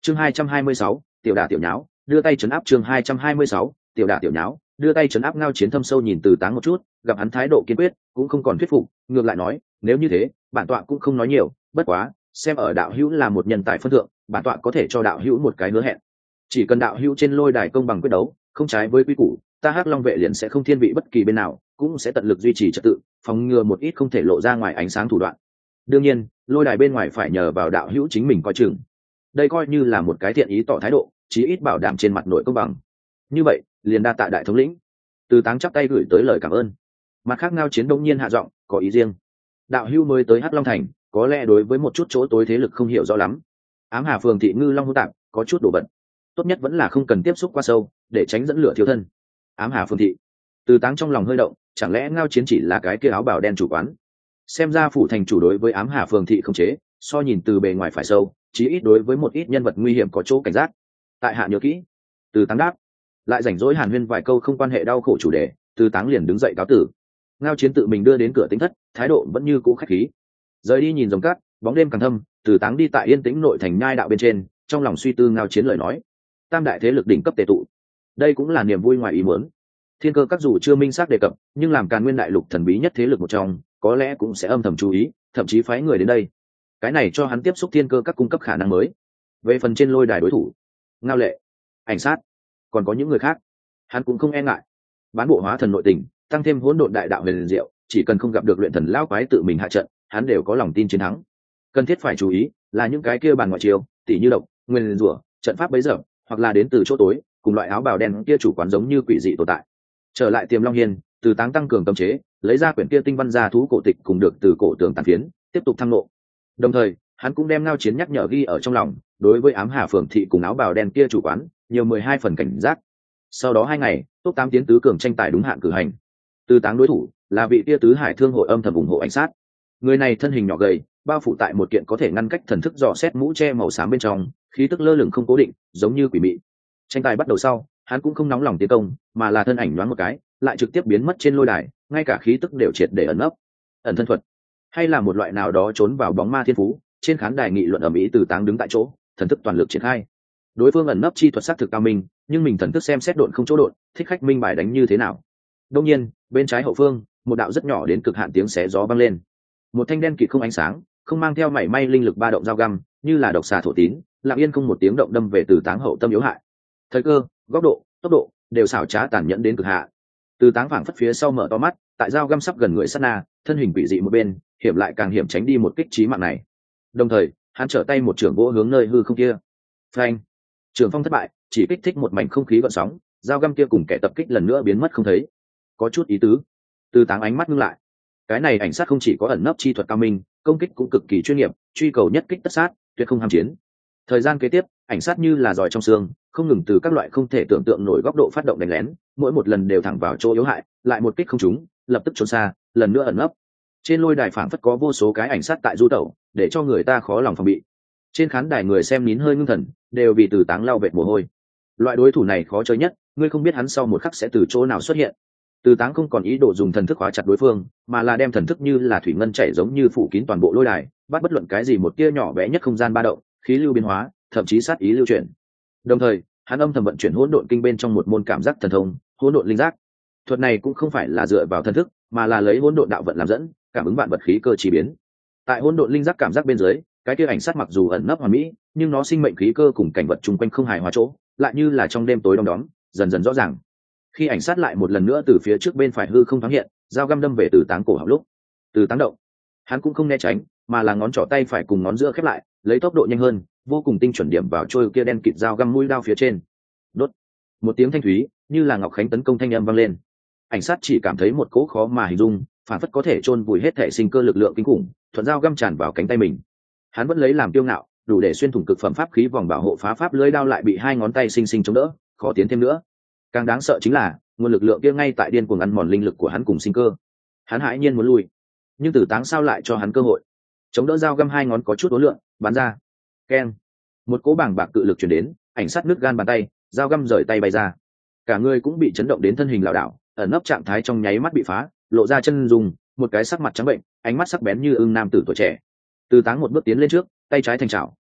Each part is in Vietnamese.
chương 226, tiểu đả tiểu nháo đưa tay chấn áp. chương 226, tiểu đả tiểu nháo đưa tay chấn áp. Ngao Chiến thâm sâu nhìn Từ Táng một chút, gặp hắn thái độ kiên quyết cũng không còn thuyết phục, ngược lại nói, nếu như thế bản tọa cũng không nói nhiều, bất quá xem ở đạo hữu là một nhân tài phân thượng, bản tọa có thể cho đạo hữu một cái hứa hẹn. Chỉ cần đạo hữu trên lôi đài công bằng quyết đấu, không trái với quy củ, ta Hắc Long vệ liền sẽ không thiên vị bất kỳ bên nào, cũng sẽ tận lực duy trì trật tự, phòng ngừa một ít không thể lộ ra ngoài ánh sáng thủ đoạn. Đương nhiên lôi đài bên ngoài phải nhờ vào đạo hữu chính mình coi chừng. Đây coi như là một cái thiện ý tỏ thái độ, chí ít bảo đảm trên mặt nội công bằng. Như vậy liền đa tạ đại thống lĩnh. Từ Táng chắp tay gửi tới lời cảm ơn. Mặt khác Ngao Chiến đông nhiên hạ giọng, có ý riêng. Đạo hữu mới tới Hắc Long thành, có lẽ đối với một chút chỗ tối thế lực không hiểu rõ lắm. Ám Hà phường thị ngư long hữu tạp, có chút đồ vật, tốt nhất vẫn là không cần tiếp xúc quá sâu, để tránh dẫn lửa thiếu thân. Ám Hà phường thị. Từ Táng trong lòng hơi động, chẳng lẽ Ngao Chiến chỉ là cái kia áo bào đen chủ quán? Xem ra phủ thành chủ đối với Ám Hà phường thị không chế, so nhìn từ bề ngoài phải sâu, chí ít đối với một ít nhân vật nguy hiểm có chỗ cảnh giác. Tại hạ nhớ kỹ. Từ Táng đáp. Lại rảnh rỗi hàn huyên vài câu không quan hệ đau khổ chủ đề, Từ Táng liền đứng dậy cáo tử. Ngao Chiến tự mình đưa đến cửa Tĩnh thất, thái độ vẫn như cũ khách khí. Rời đi nhìn rồng cát, bóng đêm càng thâm, Từ Táng đi tại yên tĩnh nội thành nhai đạo bên trên, trong lòng suy tư Ngao Chiến lời nói. Tam đại thế lực đỉnh cấp tề tụ, đây cũng là niềm vui ngoài ý muốn. Thiên Cơ các dù chưa minh xác đề cập, nhưng làm Càn Nguyên đại lục thần bí nhất thế lực một trong, có lẽ cũng sẽ âm thầm chú ý, thậm chí phái người đến đây. Cái này cho hắn tiếp xúc Thiên Cơ các cung cấp khả năng mới. Về phần trên lôi đài đối thủ, Ngao Lệ, Ảnh Sát, còn có những người khác, hắn cũng không e ngại. Bán bộ hóa thần nội tình, tăng thêm hỗn độn đại đạo huyền diệu, chỉ cần không gặp được luyện thần lão quái tự mình hạ trận, hắn đều có lòng tin chiến thắng. Cần thiết phải chú ý là những cái kia bàn ngoại chiêu, tỉ như độc, nguyên rủa, trận pháp bấy giờ, hoặc là đến từ chỗ tối, cùng loại áo bào đen kia chủ quán giống như quỷ dị tồn tại. Trở lại Tiềm Long Hiên, Từ Táng tăng cường cấm chế, lấy ra quyển kia tinh văn gia thú cổ tịch cùng được từ cổ tường tàn phiến, tiếp tục thăng lộ. Đồng thời hắn cũng đem Ngao Chiến nhắc nhở ghi ở trong lòng, đối với Ám Hà phường thị cùng áo bào đen kia chủ quán nhiều 12 phần cảnh giác. Sau đó 2 ngày, top 8 tiến tứ cường tranh tài đúng hạn cử hành. Từ Táng đối thủ là vị tia tứ hải thương hội âm thầm ủng hộ Ảnh Sát. Người này thân hình nhỏ gầy, bao phủ tại một kiện có thể ngăn cách thần thức dò xét mũ che màu xám bên trong, khí tức lơ lửng không cố định, giống như quỷ mị. Tranh tài bắt đầu sau, hắn cũng không nóng lòng tiến công, mà là thân ảnh nhoáng một cái, lại trực tiếp biến mất trên lôi đài, ngay cả khí tức đều triệt để ẩn nấp. Ẩn thân thuật, hay là một loại nào đó trốn vào bóng ma thiên phú? Trên khán đài nghị luận ầm ĩ. Từ Táng đứng tại chỗ, thần thức toàn lực triển khai. Đối phương ẩn nấp chi thuật sắc thực cao minh, nhưng mình thần thức xem xét độn không chỗ độn, thích khách minh bài đánh như thế nào? Đương nhiên, bên trái hậu phương, một đạo rất nhỏ đến cực hạn tiếng xé gió vang lên. Một thanh đen kịt không ánh sáng, không mang theo mảy may linh lực ba động dao găm, như là độc xà thổ tín, lặng yên không một tiếng động đâm về Từ Táng hậu tâm yếu hại. Thời cơ, góc độ, tốc độ đều xảo trá tàn nhẫn đến cực hạn. Từ Táng phảng phất phía sau mở to mắt, tại dao găm sắp gần người sát na, thân hình quỷ dị một bên, hiểm lại càng hiểm tránh đi một kích chí mạng này. Đồng thời, hắn trở tay một trường gỗ hướng nơi hư không kia. Phanh! Trường phong thất bại, chỉ kích thích một mảnh không khí gợn sóng, dao găm kia cùng kẻ tập kích lần nữa biến mất không thấy. Có chút ý tứ. Từ Táng ánh mắt ngưng lại. Cái này Ảnh Sát không chỉ có ẩn nấp chi thuật cao minh, công kích cũng cực kỳ chuyên nghiệp, truy cầu nhất kích tất sát, tuyệt không ham chiến. Thời gian kế tiếp, Ảnh Sát như là giỏi trong xương, không ngừng từ các loại không thể tưởng tượng nổi góc độ phát động đánh lén, mỗi một lần đều thẳng vào chỗ yếu hại, lại một kích không trúng, lập tức trốn xa, lần nữa ẩn nấp. Trên lôi đài phảng phất có vô số cái Ảnh Sát tại du tẩu, để cho người ta khó lòng phòng bị. Trên khán đài người xem nín hơi ngưng thần, đều vì Từ Táng lau vệt mồ hôi. Loại đối thủ này khó chơi nhất, ngươi không biết hắn sau một khắc sẽ từ chỗ nào xuất hiện. Từ Táng không còn ý đồ dùng thần thức khóa chặt đối phương, mà là đem thần thức như là thủy ngân chảy giống như phủ kín toàn bộ lôi đài, bắt bất luận cái gì một tia nhỏ bé nhất không gian ba động, khí lưu biến hóa, thậm chí sát ý lưu chuyển. Đồng thời, hắn âm thầm vận chuyển hỗn độn kinh bên trong một môn cảm giác thần thông, hỗn độn linh giác. Thuật này cũng không phải là dựa vào thần thức, mà là lấy hỗn độn đạo vận làm dẫn, cảm ứng vạn vật khí cơ chi biến. Tại hỗn độn linh giác cảm giác bên dưới, cái kia Ảnh Sát mặc dù ẩn nấp hoàn mỹ, nhưng nó sinh mệnh khí cơ cùng cảnh vật chung quanh không hài hòa chỗ, lại như là trong đêm tối đom đóm, dần dần rõ ràng. Khi Ảnh Sát lại một lần nữa từ phía trước bên phải hư không thoáng hiện, dao găm đâm về Từ Táng cổ họng lúc, Từ Táng động, hắn cũng không né tránh, mà là ngón trỏ tay phải cùng ngón giữa khép lại, lấy tốc độ nhanh hơn, vô cùng tinh chuẩn điểm vào trôi kia đen kịt dao găm mũi đao phía trên. Đốt. Một tiếng thanh thúy, như là ngọc khánh tấn công thanh âm vang lên. Ảnh Sát chỉ cảm thấy một cỗ khó mà hình dung, phản phất có thể chôn vùi hết thể sinh cơ lực lượng kinh khủng, thuận dao găm tràn vào cánh tay mình. Hắn vẫn lấy làm kiêu ngạo, đủ để xuyên thủng cực phẩm pháp khí vòng bảo hộ phá pháp lưới đao lại bị hai ngón tay sinh sinh chống đỡ, khó tiến thêm nữa. Càng đáng sợ chính là nguồn lực lượng kia ngay tại điên cuồng ăn mòn linh lực của hắn cùng sinh cơ. Hắn hãi nhiên muốn lui, nhưng Từ Táng sao lại cho hắn cơ hội. Chống đỡ dao găm hai ngón có chút uốn lượn, bắn ra. Keng! Một cỗ bảng bạc cự lực truyền đến, Ảnh Sát nứt gan bàn tay, dao găm rời tay bay ra. Cả người cũng bị chấn động đến thân hình lảo đảo, ẩn nấp trạng thái trong nháy mắt bị phá, lộ ra chân dùng, một cái sắc mặt trắng bệnh, ánh mắt sắc bén như ưng nam tử tuổi trẻ. Từ Táng một bước tiến lên trước, tay trái thành chảo,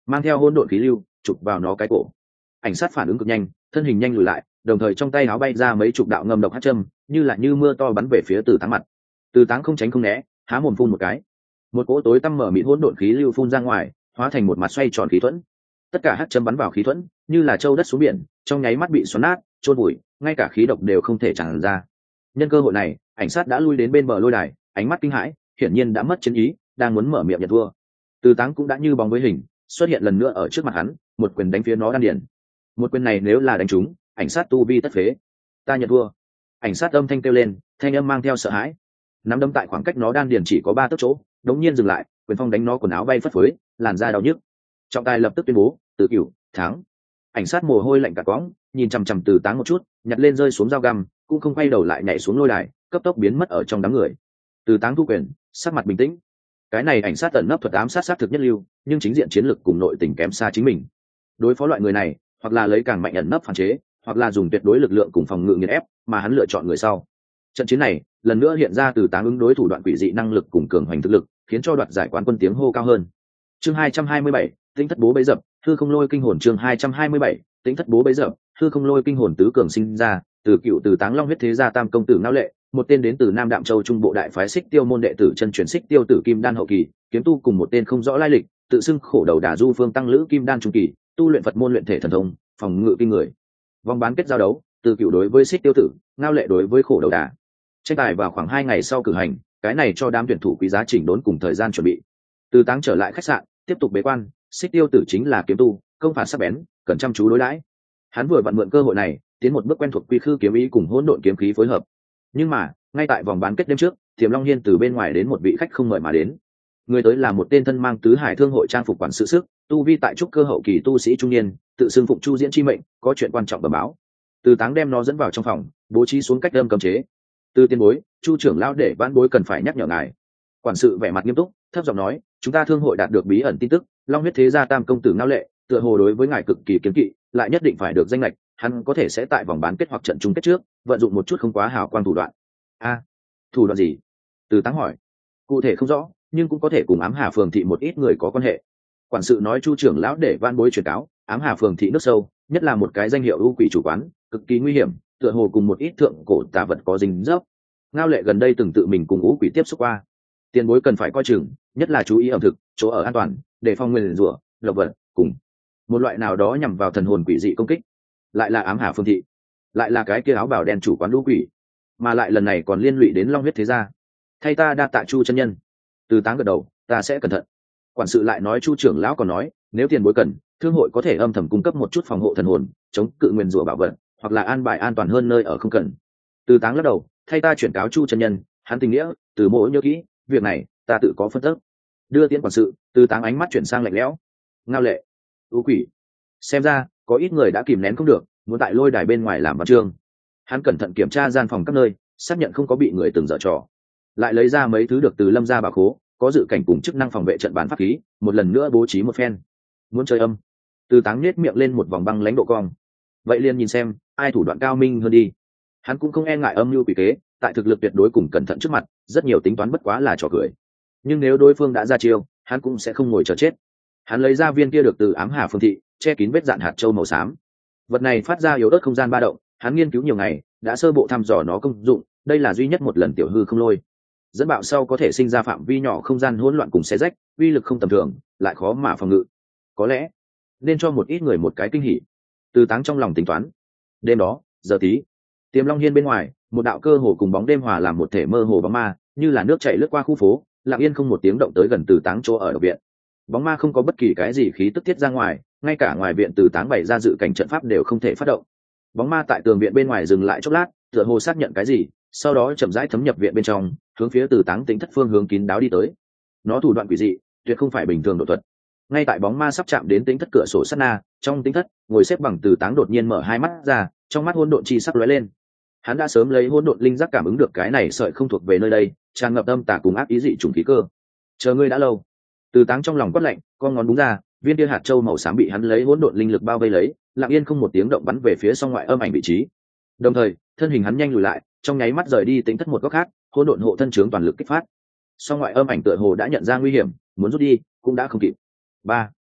mang theo hỗn độn khí lưu chụp vào nó cái cổ. Ảnh sát phản ứng cực nhanh, thân hình nhanh lùi lại, đồng thời trong tay áo bay ra mấy chục đạo ngâm độc hắc châm, như là như mưa to bắn về phía Từ Táng mặt. Từ Táng không tránh không né, há mồm phun một cái, một cỗ tối tăm mở mịt hỗn độn khí lưu phun ra ngoài, hóa thành một mặt xoay tròn khí thuẫn. Tất cả hắc châm bắn vào khí thuẫn, như là châu đất xuống biển, trong nháy mắt bị xoắn nát, trôn bụi, ngay cả khí độc đều không thể tràn ra. Nhân cơ hội này, ảnh sát đã lui đến bên bờ lôi đài, ánh mắt kinh hãi, hiển nhiên đã mất chiến ý, đang muốn mở miệng nhận thua. Từ Táng cũng đã như bóng với hình, xuất hiện lần nữa ở trước mặt hắn, một quyền đánh phía nó đan điền. Một quyền này nếu là đánh trúng, ảnh sát tu vi tất phế. Ta nhận thua. Ảnh sát âm thanh kêu lên, thanh âm mang theo sợ hãi. Nắm đấm tại khoảng cách nó đan điền chỉ có 3 tấc chỗ, đống nhiên dừng lại, quyền phong đánh nó quần áo bay phất phới, làn da đau nhức. Trọng tài lập tức tuyên bố, Từ Cửu thắng. Ảnh sát mồ hôi lạnh cả quõng, nhìn chằm chằm Từ Táng một chút, nhặt lên rơi xuống dao găm, cũng không quay đầu lại nhảy xuống lôi đài, cấp tốc biến mất ở trong đám người. Từ Táng thu quyền, sắc mặt bình tĩnh. Cái này ảnh sát tận nấp thuật ám sát thực nhất lưu, nhưng chính diện chiến lực cùng nội tình kém xa chính mình. Đối phó loại người này, hoặc là lấy càng mạnh ẩn nấp phản chế, hoặc là dùng tuyệt đối lực lượng cùng phòng ngự nghiền ép, mà hắn lựa chọn người sau. Trận chiến này, lần nữa hiện ra Từ Táng ứng đối thủ đoạn quỷ dị năng lực cùng cường hoành thực lực, khiến cho đoạt giải quán quân tiếng hô cao hơn. Chương 227, Tĩnh thất bố bấy dập, hư không lôi kinh hồn. Chương 227, Tĩnh thất bố bấy dập, hư không lôi kinh hồn. Tứ cường sinh ra, Từ Cựu Từ Táng Long huyết thế gia tam công tử Ngao Lệ, một tên đến từ Nam Đạm Châu Trung Bộ đại phái Xích Tiêu môn đệ tử chân truyền Xích Tiêu tử Kim Đan hậu kỳ, kiếm tu cùng một tên không rõ lai lịch, tự xưng khổ đầu đà du phương tăng lữ Kim Đan trung kỳ, tu luyện Phật môn luyện thể thần thông, phòng ngự kinh người. Vòng bán kết giao đấu, Từ Cựu đối với Xích Tiêu tử, Ngao Lệ đối với khổ đầu đà. Tranh tài vào khoảng 2 ngày sau cử hành, cái này cho đám tuyển thủ quý giá chỉnh đốn cùng thời gian chuẩn bị. Từ Táng trở lại khách sạn, tiếp tục bế quan. Xích Tiêu tử chính là kiếm tu, công phạt sắc bén, cần chăm chú đối đãi. Hắn vừa vặn mượn cơ hội này, tiến một bước quen thuộc quy khư kiếm ý cùng hỗn độn kiếm khí phối hợp. Nhưng mà, ngay tại vòng bán kết đêm trước, Tiềm Long Hiên từ bên ngoài đến một vị khách không mời mà đến. Người tới là một tên thân mang tứ hải thương hội trang phục quản sự sức, tu vi tại trúc cơ hậu kỳ tu sĩ trung niên, tự xưng Phụng Chu diễn chi mệnh, có chuyện quan trọng bẩm báo. Từ Táng đem nó dẫn vào trong phòng, bố trí xuống cách âm cấm chế. Từ tiên bối, Chu trưởng lão để vãn bối cần phải nhắc nhở ngài. Quản sự vẻ mặt nghiêm túc, thấp giọng nói, chúng ta thương hội đạt được bí ẩn tin tức, Long huyết thế gia tam công tử Ngao Lệ, tựa hồ đối với ngài cực kỳ kiêng kỵ, lại nhất định phải được danh lệch, hắn có thể sẽ tại vòng bán kết hoặc trận chung kết trước, vận dụng một chút không quá hào quang thủ đoạn. Thủ đoạn gì? Từ Táng hỏi. Cụ thể không rõ, nhưng cũng có thể cùng Ám Hà phường thị một ít người có quan hệ. Quản sự nói Chu trưởng lão để van bối truyền cáo, Ám Hà phường thị nước sâu, nhất là một cái danh hiệu ưu quỷ chủ quán, cực kỳ nguy hiểm, tựa hồ cùng một ít thượng cổ tà vật có dính dấp. Ngao Lệ gần đây từng tự mình cùng ưu quỷ tiếp xúc qua, tiền bối cần phải coi chừng, nhất là chú ý ẩm thực, chỗ ở an toàn, để phòng nguyền rủa, lộc vật, cùng một loại nào đó nhằm vào thần hồn quỷ dị công kích. Lại là Ám Hà phương thị, lại là cái kia áo bào đen chủ quán ưu quỷ, mà lại lần này còn liên lụy đến Long huyết thế gia. Thay ta đa tạ Chu chân nhân. Từ Táng gật đầu, ta sẽ cẩn thận. Quản sự lại nói Chu trưởng lão còn nói, nếu tiền bối cần, thương hội có thể âm thầm cung cấp một chút phòng hộ thần hồn, chống cự nguyền rủa bảo vật, hoặc là an bài an toàn hơn nơi ở không cần. Từ Táng lắc đầu, thay ta chuyển cáo Chu chân nhân, hắn tình nghĩa, từ mộ nhớ kỹ, việc này ta tự có phân tích. Đưa tiễn quản sự, Từ Táng ánh mắt chuyển sang lạnh lẽo. Ngao Lệ, ưu quỷ, xem ra có ít người đã kìm nén không được, muốn tại lôi đài bên ngoài làm văn chương. Hắn cẩn thận kiểm tra gian phòng các nơi, xác nhận không có bị người từng dở trò, lại lấy ra mấy thứ được từ Lâm gia bảo khố, có dự cảnh cùng chức năng phòng vệ trận bán pháp khí, một lần nữa bố trí một phen. Muốn chơi âm? Từ Táng nhếch miệng lên một vòng băng lãnh độ cong. Vậy liền nhìn xem ai thủ đoạn cao minh hơn đi. Hắn cũng không e ngại âm mưu quỷ kế, tại thực lực tuyệt đối cùng cẩn thận trước mặt, rất nhiều tính toán bất quá là trò cười. Nhưng nếu đối phương đã ra chiêu, hắn cũng sẽ không ngồi chờ chết. Hắn lấy ra viên kia được từ Ám Hà phương thị, che kín vết dạn hạt châu màu xám. Vật này phát ra yếu ớt không gian ba động, hắn nghiên cứu nhiều ngày, đã sơ bộ thăm dò nó công dụng, đây là duy nhất một lần tiểu hư không lôi. Dẫn bạo sau có thể sinh ra phạm vi nhỏ không gian hỗn loạn cùng xé rách, uy lực không tầm thường, lại khó mà phòng ngự. Có lẽ nên cho một ít người một cái kinh hỉ. Từ Táng trong lòng tính toán. Đêm đó, giờ tí, Tiềm Long Hiên bên ngoài, một đạo cơ hồ cùng bóng đêm hòa làm một thể mơ hồ bóng ma, như là nước chảy lướt qua khu phố, lặng yên không một tiếng động tới gần Từ Táng chỗ ở viện. Bóng ma không có bất kỳ cái gì khí tức tiết ra ngoài, ngay cả ngoài viện Từ Táng bày ra dự cảnh trận pháp đều không thể phát động. Bóng ma tại tường viện bên ngoài dừng lại chốc lát, tựa hồ xác nhận cái gì, sau đó chậm rãi thấm nhập viện bên trong, hướng phía Từ Táng tính thất phương hướng kín đáo đi tới. Nó thủ đoạn quỷ dị, tuyệt không phải bình thường độ thuật. Ngay tại bóng ma sắp chạm đến tính thất cửa sổ sát na, trong tính thất, ngồi xếp bằng Từ Táng đột nhiên mở hai mắt ra, trong mắt hỗn độn chi sắc lóe lên. Hắn đã sớm lấy hỗn độn linh giác cảm ứng được cái này sợi không thuộc về nơi đây, tràn ngập âm tà cùng ác ý dị trùng khí cơ. Chờ ngươi đã lâu. Từ Táng trong lòng quát lạnh, con ngón búng ra, viên kia hạt châu màu xám bị hắn lấy hỗn độn linh lực bao vây lấy, lặng yên không một tiếng động bắn về phía song ngoại âm ảnh vị trí. Đồng thời, thân hình hắn nhanh lùi lại, trong nháy mắt rời đi tính thất một góc khác, hỗn độn hộ thân chướng toàn lực kích phát. Song ngoại âm ảnh tựa hồ đã nhận ra nguy hiểm, muốn rút đi, cũng đã không kịp.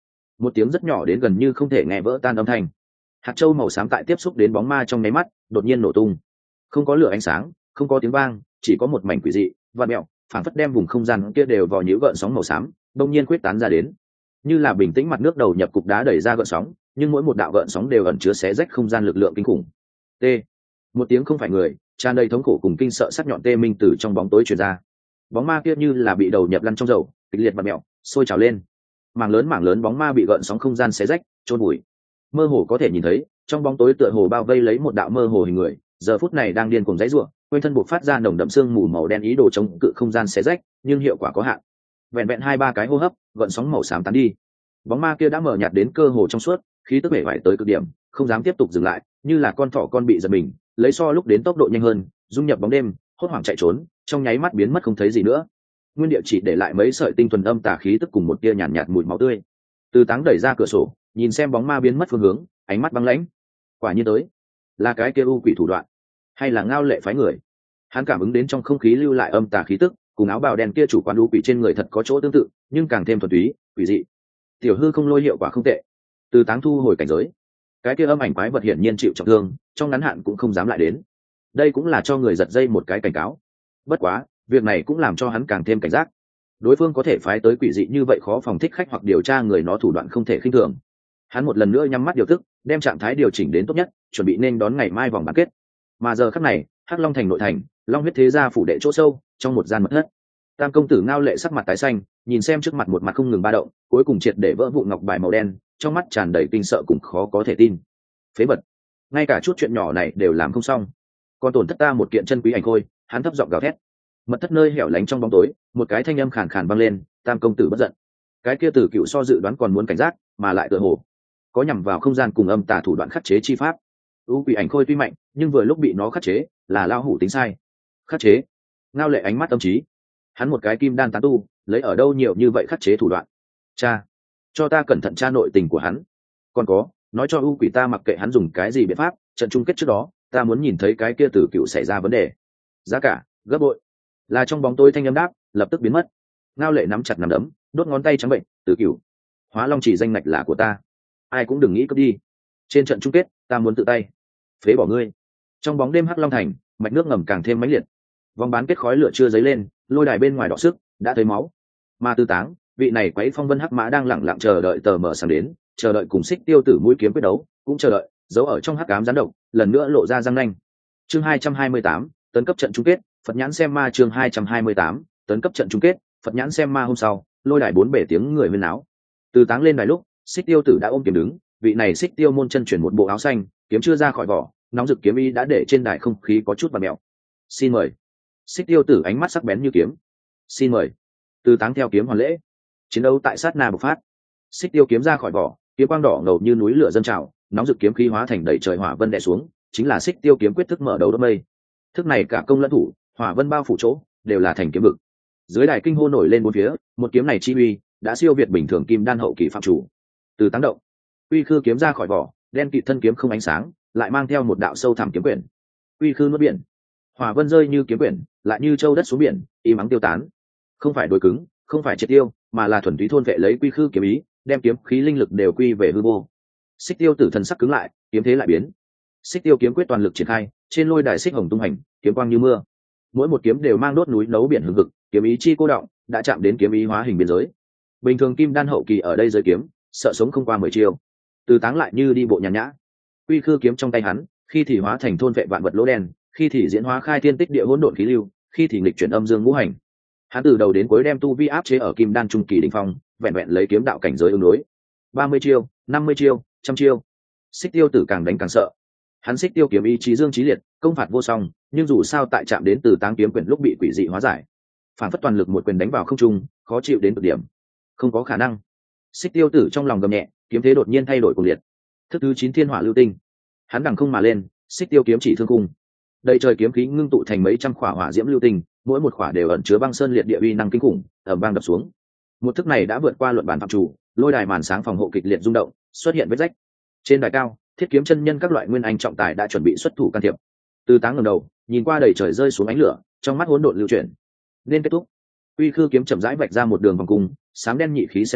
một tiếng rất nhỏ đến gần như không thể nghe vỡ tan âm thanh. Hạt châu màu xám tại tiếp xúc đến bóng ma trong nháy mắt đột nhiên nổ tung, không có lửa ánh sáng, không có tiếng vang, chỉ có một mảnh quỷ dị và mẹo, phản phất đem vùng không gian kia đều vào nhiễu gợn sóng màu xám đông nhiên quyết tán ra đến, như là bình tĩnh mặt nước đầu nhập cục đá đẩy ra gợn sóng, nhưng mỗi một đạo gợn sóng đều ẩn chứa xé rách không gian lực lượng kinh khủng. T, một tiếng không phải người, tràn đầy thống khổ cùng kinh sợ sắc nhọn tê minh từ trong bóng tối truyền ra. Bóng ma kia như là bị đầu nhập lăn trong dầu, kịch liệt và mẹo, sôi trào lên. Mảng lớn bóng ma bị gợn sóng không gian xé rách, trôn bụi. Mơ hồ có thể nhìn thấy, trong bóng tối tựa hồ bao vây lấy một đạo mơ hồ hình người, giờ phút này đang điên cuồng giãy giụa, quanh thân buộc phát ra nồng đậm sương mù màu đen ý đồ chống cự không gian xé rách, nhưng hiệu quả có hạn. Vẹn vẹn 2-3 cái hô hấp, gợn sóng màu xám tán đi. Bóng ma kia đã mở nhạt đến cơ hồ trong suốt, khí tức bể bại tới cực điểm, không dám tiếp tục dừng lại, như là con thỏ con bị giật mình, lấy so lúc đến tốc độ nhanh hơn, dung nhập bóng đêm, hốt hoảng chạy trốn, trong nháy mắt biến mất không thấy gì nữa. Nguyên địa chỉ để lại mấy sợi tinh thuần âm tà khí tức cùng một tia nhàn nhạt mùi máu tươi. Từ Táng đẩy ra cửa sổ, nhìn xem bóng ma biến mất phương hướng, ánh mắt băng lãnh. Quả nhiên tới, là cái kia u quỷ thủ đoạn, hay là Ngao Lệ phái người? Hắn cảm ứng đến trong không khí lưu lại âm tà khí tức, cùng áo bào đen kia chủ quan u quỷ trên người thật có chỗ tương tự, nhưng càng thêm thuần túy, quỷ dị. Tiểu hư không lôi hiệu quả không tệ. Từ Táng thu hồi cảnh giới, cái kia âm ảnh quái vật hiển nhiên chịu trọng thương, trong ngắn hạn cũng không dám lại đến. Đây cũng là cho người giật dây một cái cảnh cáo. Bất quá, việc này cũng làm cho hắn càng thêm cảnh giác. Đối phương có thể phái tới quỷ dị như vậy khó phòng thích khách hoặc điều tra người nó thủ đoạn không thể khinh thường. Hắn một lần nữa nhắm mắt điều tức, đem trạng thái điều chỉnh đến tốt nhất, chuẩn bị nên đón ngày mai vòng bán kết. Mà giờ khắc này, Hắc Long thành nội thành, Long huyết thế gia phủ đệ chỗ sâu, trong một gian mật thất. Tam công tử Ngao Lệ sắc mặt tái xanh, nhìn xem trước mặt một mặt không ngừng ba động, cuối cùng triệt để vỡ vụn ngọc bài màu đen, trong mắt tràn đầy kinh sợ cùng khó có thể tin. Phế vật, ngay cả chút chuyện nhỏ này đều làm không xong, còn tổn thất ta một kiện chân quý ảnh khôi. Hắn thấp giọng gào thét. Mật thất nơi hẻo lánh trong bóng tối, một cái thanh âm khàn khàn vang lên. Tam công tử bất giận. Cái kia Tử Cựu so dự đoán còn muốn cảnh giác, mà lại tựa hồ có nhằm vào không gian cùng âm tà thủ đoạn khắc chế chi pháp. U quỷ ảnh khôi tuy mạnh, nhưng vừa lúc bị nó khắc chế, là lao hủ tính sai. Khắc chế? Ngao Lệ ánh mắt tâm trí. Hắn một cái kim đan tán tu, lấy ở đâu nhiều như vậy khắc chế thủ đoạn? Cha, cho ta cẩn thận tra nội tình của hắn. Còn có, nói cho u quỷ ta mặc kệ hắn dùng cái gì biện pháp, trận chung kết trước đó, ta muốn nhìn thấy cái kia Tử Cựu xảy ra vấn đề. Giá cả gấp bội. Là trong bóng tối thanh âm đáp, lập tức biến mất. Ngao Lệ nắm chặt nắm đấm, đốt ngón tay trắng bệnh. Tử Cựu, Hóa Long chỉ danh ngạch là của ta, ai cũng đừng nghĩ cướp đi. Trên trận chung kết, ta muốn tự tay phế bỏ ngươi. Trong bóng đêm Hắc Long thành, mạch nước ngầm càng thêm mãnh liệt. Vòng bán kết khói lửa chưa dấy lên, lôi đài bên ngoài đỏ sức, đã thấy máu. Mà Tư Táng, vị này quấy phong vân hắc mã đang lẳng lặng chờ đợi tờ mở sáng đến, chờ đợi cùng Xích Tiêu Tử mũi kiếm quyết đấu, cũng chờ đợi, giấu ở trong hắc ám gián độc, lần nữa lộ ra răng nanh. Chương 228, tấn cấp trận chung kết, Phật nhãn xem ma. Chương 228, tấn cấp trận chung kết, Phật nhãn xem ma. Hôm sau, lôi đài bốn bể tiếng người huyên náo. Từ Táng lên đài lúc, Xích Tiêu Tử đã ôm kiếm đứng, vị này Xích Tiêu môn chân chuyển một bộ áo xanh, kiếm chưa ra khỏi vỏ, nóng rực kiếm ý đã để trên đài không khí có chút vặn mèo. Xin mời. Xích Tiêu Tử ánh mắt sắc bén như kiếm. Xin mời. Từ Táng theo kiếm hoàn lễ. Chiến đấu tại sát na bộc phát. Xích Tiêu kiếm ra khỏi vỏ, kiếm quang đỏ ngầu như núi lửa dâng trào, nóng rực kiếm khí hóa thành đầy trời hỏa vân đè xuống, chính là Xích Tiêu kiếm quyết thức mở đầu đốt mây. Thức này cả công lẫn thủ, hỏa vân bao phủ chỗ, đều là thành kiếm vực. Dưới đài kinh hô nổi lên bốn phía, một kiếm này chi uy đã siêu việt bình thường kim đan hậu kỳ phạm chủ. Từ Táng động, Uy Khư kiếm ra khỏi vỏ, đen kịt thân kiếm không ánh sáng, lại mang theo một đạo sâu thẳm kiếm quyển. Uy Khư nuốt biển, hỏa vân rơi như kiếm quyển, lại như châu đất xuống biển, im ắng tiêu tán. Không phải đối cứng, không phải triệt tiêu, mà là thuần túy thôn vệ lấy Quy Khư kiếm ý, đem kiếm khí linh lực đều quy về hư vô. Xích Tiêu Tử thần sắc cứng lại, kiếm thế lại biến. Xích Tiêu kiếm quyết toàn lực triển khai, trên lôi đài xích hồng tung hành, kiếm quang như mưa. Mỗi một kiếm đều mang đốt núi nấu biển hừng hực, kiếm ý chi cô động, đã chạm đến kiếm ý hóa hình biên giới. Bình thường kim đan hậu kỳ ở đây giới kiếm, sợ sống không qua 10 chiêu. Từ Táng lại như đi bộ nhàn nhã. Quy Khư kiếm trong tay hắn, khi thì hóa thành thôn vệ vạn vật lỗ đen, khi thì diễn hóa khai thiên tích địa hỗn độn khí lưu, khi thì nghịch chuyển âm dương ngũ hành. Hắn từ đầu đến cuối đem tu vi áp chế ở kim đan trung kỳ đỉnh phong, vẹn vẹn lấy kiếm đạo cảnh giới ứng đối. 30 chiêu, 50 chiêu, trăm chiêu. Xích Tiêu Tử càng đánh càng sợ. Hắn Xích Tiêu kiếm ý chí dương chí liệt, công phạt vô song, nhưng dù sao tại chạm đến Từ Táng kiếm quyển lúc bị quỷ dị hóa giải, phản phất toàn lực một quyền đánh vào không trung, khó chịu đến cực điểm. Không có khả năng. Xích Tiêu Tử trong lòng gầm nhẹ, kiếm thế đột nhiên thay đổi cuồng liệt. Thức thứ 9 thiên hỏa lưu tinh. Hắn đằng không mà lên, Xích Tiêu kiếm chỉ thương cung. Đầy trời kiếm khí ngưng tụ thành mấy trăm khỏa hỏa diễm lưu tinh, mỗi một khỏa đều ẩn chứa băng sơn liệt địa uy năng kinh khủng, ầm vang đập xuống. Một thức này đã vượt qua luận bản phạm chủ, lôi đài màn sáng phòng hộ kịch liệt rung động, xuất hiện vết rách. Trên đài cao, Thiết Kiếm chân nhân các loại nguyên anh trọng tài đã chuẩn bị xuất thủ can thiệp. Từ Táng ngẩng đầu, nhìn qua đầy trời rơi xuống ánh lửa, trong mắt hỗn độn lưu chuyển. Nên kết thúc. Uy Khư kiếm chậm rãi vạch ra một đường vòng cung, sáng đen nhị khí xen lẫn,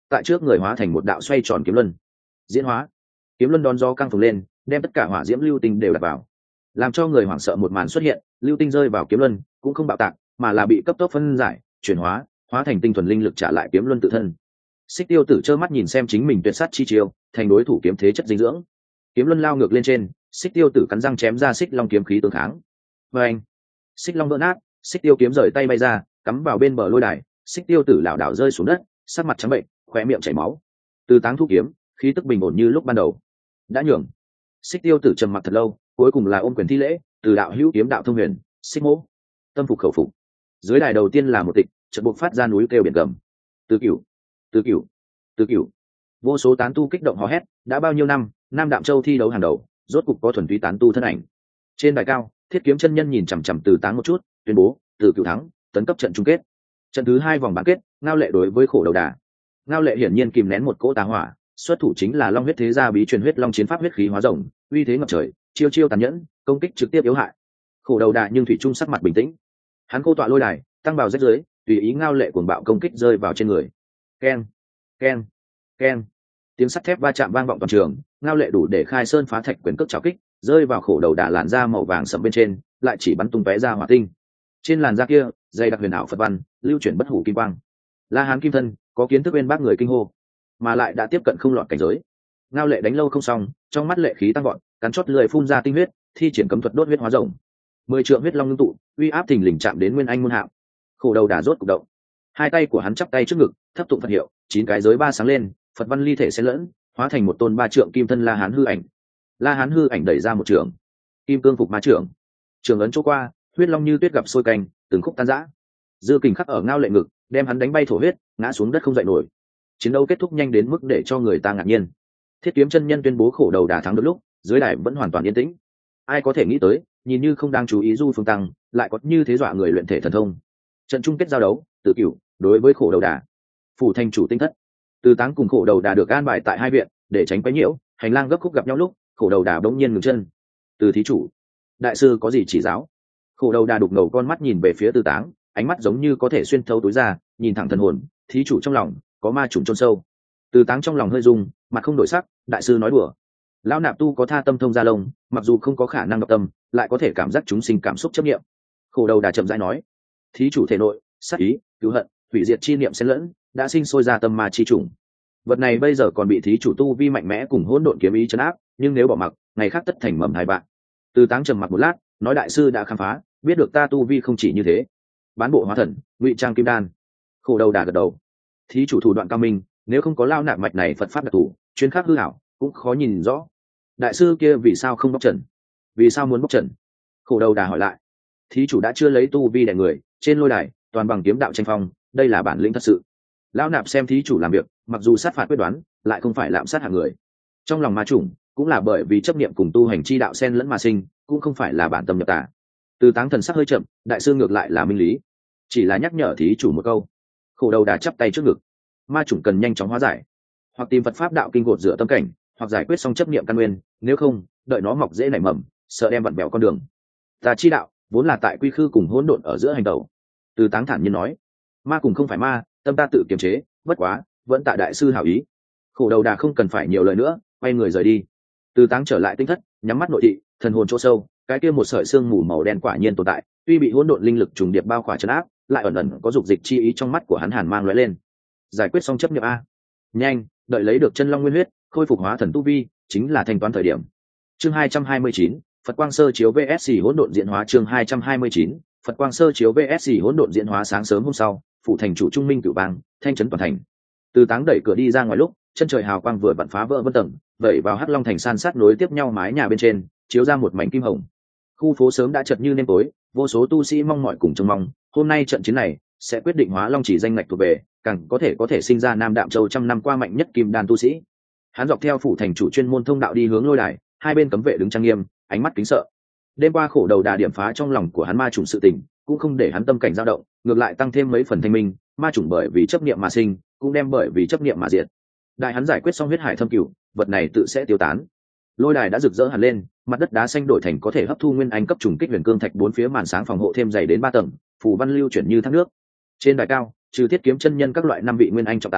tại trước người hóa thành một đạo xoay tròn kiếm luân. Diễn hóa, kiếm luân đón gió căng phồng lên, đem tất cả hỏa diễm lưu tinh đều đặt vào, làm cho người hoảng sợ một màn xuất hiện. Lưu tinh rơi vào kiếm luân cũng không bạo tạc, mà là bị cấp tốc phân giải, chuyển hóa, hóa thành tinh thuần linh lực trả lại kiếm luân tự thân. Xích Tiêu Tử trơ mắt nhìn xem chính mình tuyệt sát chi chiêu thành đối thủ kiếm thế chất dinh dưỡng. Kiếm luân lao ngược lên trên, Xích Tiêu Tử cắn răng chém ra xích long kiếm khí tương kháng. Và anh, xích long vỡ nát, xích tiêu kiếm rời tay bay ra, cắm vào bên bờ lôi đài. Xích Tiêu Tử lảo đảo rơi xuống đất, sắc mặt trắng bệnh, khóe miệng chảy máu. Từ Táng thu kiếm, khí tức bình ổn như lúc ban đầu. Đã nhường. Xích Tiêu Tử trầm mặc thật lâu, cuối cùng là ôm quyền thi lễ, từ đạo hữu kiếm đạo thông huyền, xích mỗ tâm phục khẩu phục. Dưới đài đầu tiên là một tịch, chợt buộc phát ra núi kêu biển gầm. Từ cửu, từ cửu, từ cửu. Vô số tán tu kích động hò hét. Đã bao nhiêu năm, Nam Đạm Châu thi đấu hàng đầu, rốt cục có thuần túy tán tu thân ảnh. Trên đài cao, Thiết Kiếm chân nhân nhìn chằm chằm Từ Táng một chút, tuyên bố Từ cửu thắng, tấn cấp trận chung kết. Trận thứ 2 vòng bán kết, Ngao Lệ đối với Khổ Đầu Đà. Ngao Lệ hiển nhiên kìm nén một cỗ tà hỏa, xuất thủ chính là Long huyết thế gia bí truyền huyết long chiến pháp huyết khí hóa rồng, uy thế ngập trời, chiêu chiêu tàn nhẫn, công kích trực tiếp yếu hại. Khổ Đầu Đà nhưng thủy chung sắc mặt bình tĩnh, hắn cô tọa lôi đài, tăng bào rách dưới, tùy ý Ngao Lệ cuồng bạo công kích rơi vào trên người. Keng, keng, keng, tiếng sắt thép va chạm vang vọng toàn trường. Ngao Lệ đủ để khai sơn phá thạch quyền cước chảo kích rơi vào Khổ Đầu Đà làn da màu vàng sẫm bên trên, lại chỉ bắn tung tóe ra hỏa tinh. Trên làn da kia dày đặc huyền ảo Phật văn, lưu chuyển bất hủ kim quang. La Hán kim thân, có kiến thức bên bác người kinh hô, mà lại đã tiếp cận không lọt cảnh giới. Ngao Lệ đánh lâu không xong, trong mắt lệ khí tăng vọt, cắn chót lưỡi phun ra tinh huyết, thi triển cấm thuật đốt huyết hóa rồng. 10 trượng huyết long ngưng tụ, uy áp thình lình chạm đến Nguyên Anh môn hạm. Khổ Đầu Đà rốt cục động, hai tay của hắn chắp tay trước ngực, thấp tụng Phật hiệu, 9 cái giới ba sáng lên, Phật văn ly thể xen lẫn, hóa thành một tôn 3 trượng kim thân La Hán hư ảnh. La Hán hư ảnh đẩy ra một trường, kim cương phục ma trưởng, trường ấn chỗ qua, huyết long như tuyết gặp sôi canh, từng khúc tan rã. Dư kình khắc ở Ngao Lệ ngực, đem hắn đánh bay thổ huyết, ngã xuống đất không dậy nổi. Chiến đấu kết thúc nhanh đến mức để cho người ta ngạc nhiên. Thiết Kiếm chân nhân tuyên bố Khổ Đầu Đà thắng được lúc, dưới đài vẫn hoàn toàn yên tĩnh. Ai có thể nghĩ tới, nhìn như không đang chú ý Du Phương Tăng, lại có như thế dọa người luyện thể thần thông. Trận chung kết giao đấu, Từ cửu đối với Khổ Đầu Đà. Phủ thành chủ tinh thất, Từ Táng cùng Khổ Đầu Đà được an bài tại hai viện, để tránh quấy nhiễu. Hành lang gấp khúc gặp nhau lúc, Khổ Đầu Đà bỗng nhiên ngừng chân. Từ thí chủ, đại sư có gì chỉ giáo? Khổ Đầu Đà đục ngầu con mắt nhìn về phía Từ Táng, ánh mắt giống như có thể xuyên thấu túi ra, nhìn thẳng thần hồn. Thí chủ trong lòng có ma trùng chôn sâu. Từ Táng trong lòng hơi rung, mặt không đổi sắc. Đại sư nói đùa. Lão nạp tu có tha tâm thông gia lông, mặc dù không có khả năng đọc tâm, lại có thể cảm giác chúng sinh cảm xúc chấp niệm. Khổ Đầu Đà chậm rãi nói, thí chủ thể nội sát ý, cứu hận, hủy diệt chi niệm xen lẫn, đã sinh sôi ra tâm ma chi trùng. Vật này bây giờ còn bị thí chủ tu vi mạnh mẽ cùng hỗn độn kiếm ý trấn áp, nhưng nếu bỏ mặc, ngày khác tất thành mầm hai bạn. Từ Táng trầm mặc một lát, nói đại sư đã khám phá, biết được ta tu vi không chỉ như thế. Bán bộ hóa thần, ngụy trang kim đan. Khổ Đầu Đà gật đầu. Thí chủ thủ đoạn cao minh, nếu không có lao nạp mạch này Phật pháp đặc thù, chuyên khắc hư ảo, cũng khó nhìn rõ. Đại sư kia vì sao không bóc trần? Vì sao muốn bóc trần? Khổ Đầu Đà hỏi lại. Thí chủ đã chưa lấy tu vi đè người, trên lôi đài toàn bằng kiếm đạo tranh phong, đây là bản lĩnh thật sự. Lão nạp xem thí chủ làm việc, mặc dù sát phạt quyết đoán, lại không phải lạm sát hạng người. Trong lòng ma chủng, cũng là bởi vì chấp niệm cùng tu hành chi đạo xen lẫn mà sinh, cũng không phải là bản tâm nhập tà. Từ Táng thần sắc hơi chậm, đại sư ngược lại là minh lý, chỉ là nhắc nhở thí chủ một câu. Khổ Đầu Đà chắp tay trước ngực. Ma chủng cần nhanh chóng hóa giải, hoặc tìm Phật pháp đạo kinh gột rửa tâm cảnh, hoặc giải quyết xong chấp niệm căn nguyên, nếu không, đợi nó mọc dễ nảy mầm, sợ đem vặn bèo con đường. Ta chi đạo vốn là tại quy khư cùng hỗn độn ở giữa hành tẩu. Từ Táng thản nhiên nói, ma cùng không phải ma, tâm ta tự kiềm chế, bất quá vẫn tại đại sư hảo ý. Khổ Đầu Đà không cần phải nhiều lời nữa, quay người rời đi. Từ Táng trở lại tinh thất, nhắm mắt nội thị, thần hồn chỗ sâu, cái kia một sợi xương mù màu đen quả nhiên tồn tại, tuy bị hỗn độn linh lực trùng điệp bao khỏa trấn áp, lại ẩn ẩn có dục dịch chi ý trong mắt của hắn hàn mang lóe lên. Giải quyết xong chấp niệm a, nhanh, đợi lấy được chân long nguyên huyết, khôi phục hóa thần tu vi, chính là thanh toán thời điểm. Chương 229, Phật quang sơ chiếu VS hỗn độn diễn hóa. Chương 229, Phật quang sơ chiếu VS hỗn độn diễn hóa. Sáng sớm hôm sau, phủ thành chủ Trung Minh cửu bang, thanh trấn toàn thành. Từ Táng đẩy cửa đi ra ngoài lúc, chân trời hào quang vừa vặn phá vỡ vân tầng, vẩy vào Hắc Long thành san sát nối tiếp nhau mái nhà bên trên, chiếu ra một mảnh kim hồng. Khu phố sớm đã chật như nêm tối, vô số tu sĩ mong mỏi cùng trông mong, hôm nay trận chiến này sẽ quyết định Hóa Long chỉ danh ngạch thuộc về, càng có thể sinh ra Nam Đạm Châu trăm năm qua mạnh nhất kim đan tu sĩ. Hắn dọc theo phủ thành chủ chuyên môn thông đạo đi hướng lôi đài, hai bên cấm vệ đứng trang nghiêm, ánh mắt kính sợ. Đêm qua Khổ Đầu Đà điểm phá trong lòng của hắn ma chủng sự tình, cũng không để hắn tâm cảnh dao động, ngược lại tăng thêm mấy phần thanh minh. Ma chủng bởi vì chấp niệm mà sinh, cũng đem bởi vì chấp niệm mà diệt. Đại hắn giải quyết xong huyết hải thâm cửu, vật này tự sẽ tiêu tán. Lôi đài đã rực rỡ hẳn lên, mặt đất đá xanh đổi thành có thể hấp thu nguyên anh cấp trùng kích huyền cương thạch, bốn phía màn sáng phòng hộ thêm dày đến 3 tầng, phù văn lưu chuyển như thác nước. Trên đài cao, trừ Thiết Kiếm chân nhân các loại 5 vị nguyên anh trọng tài,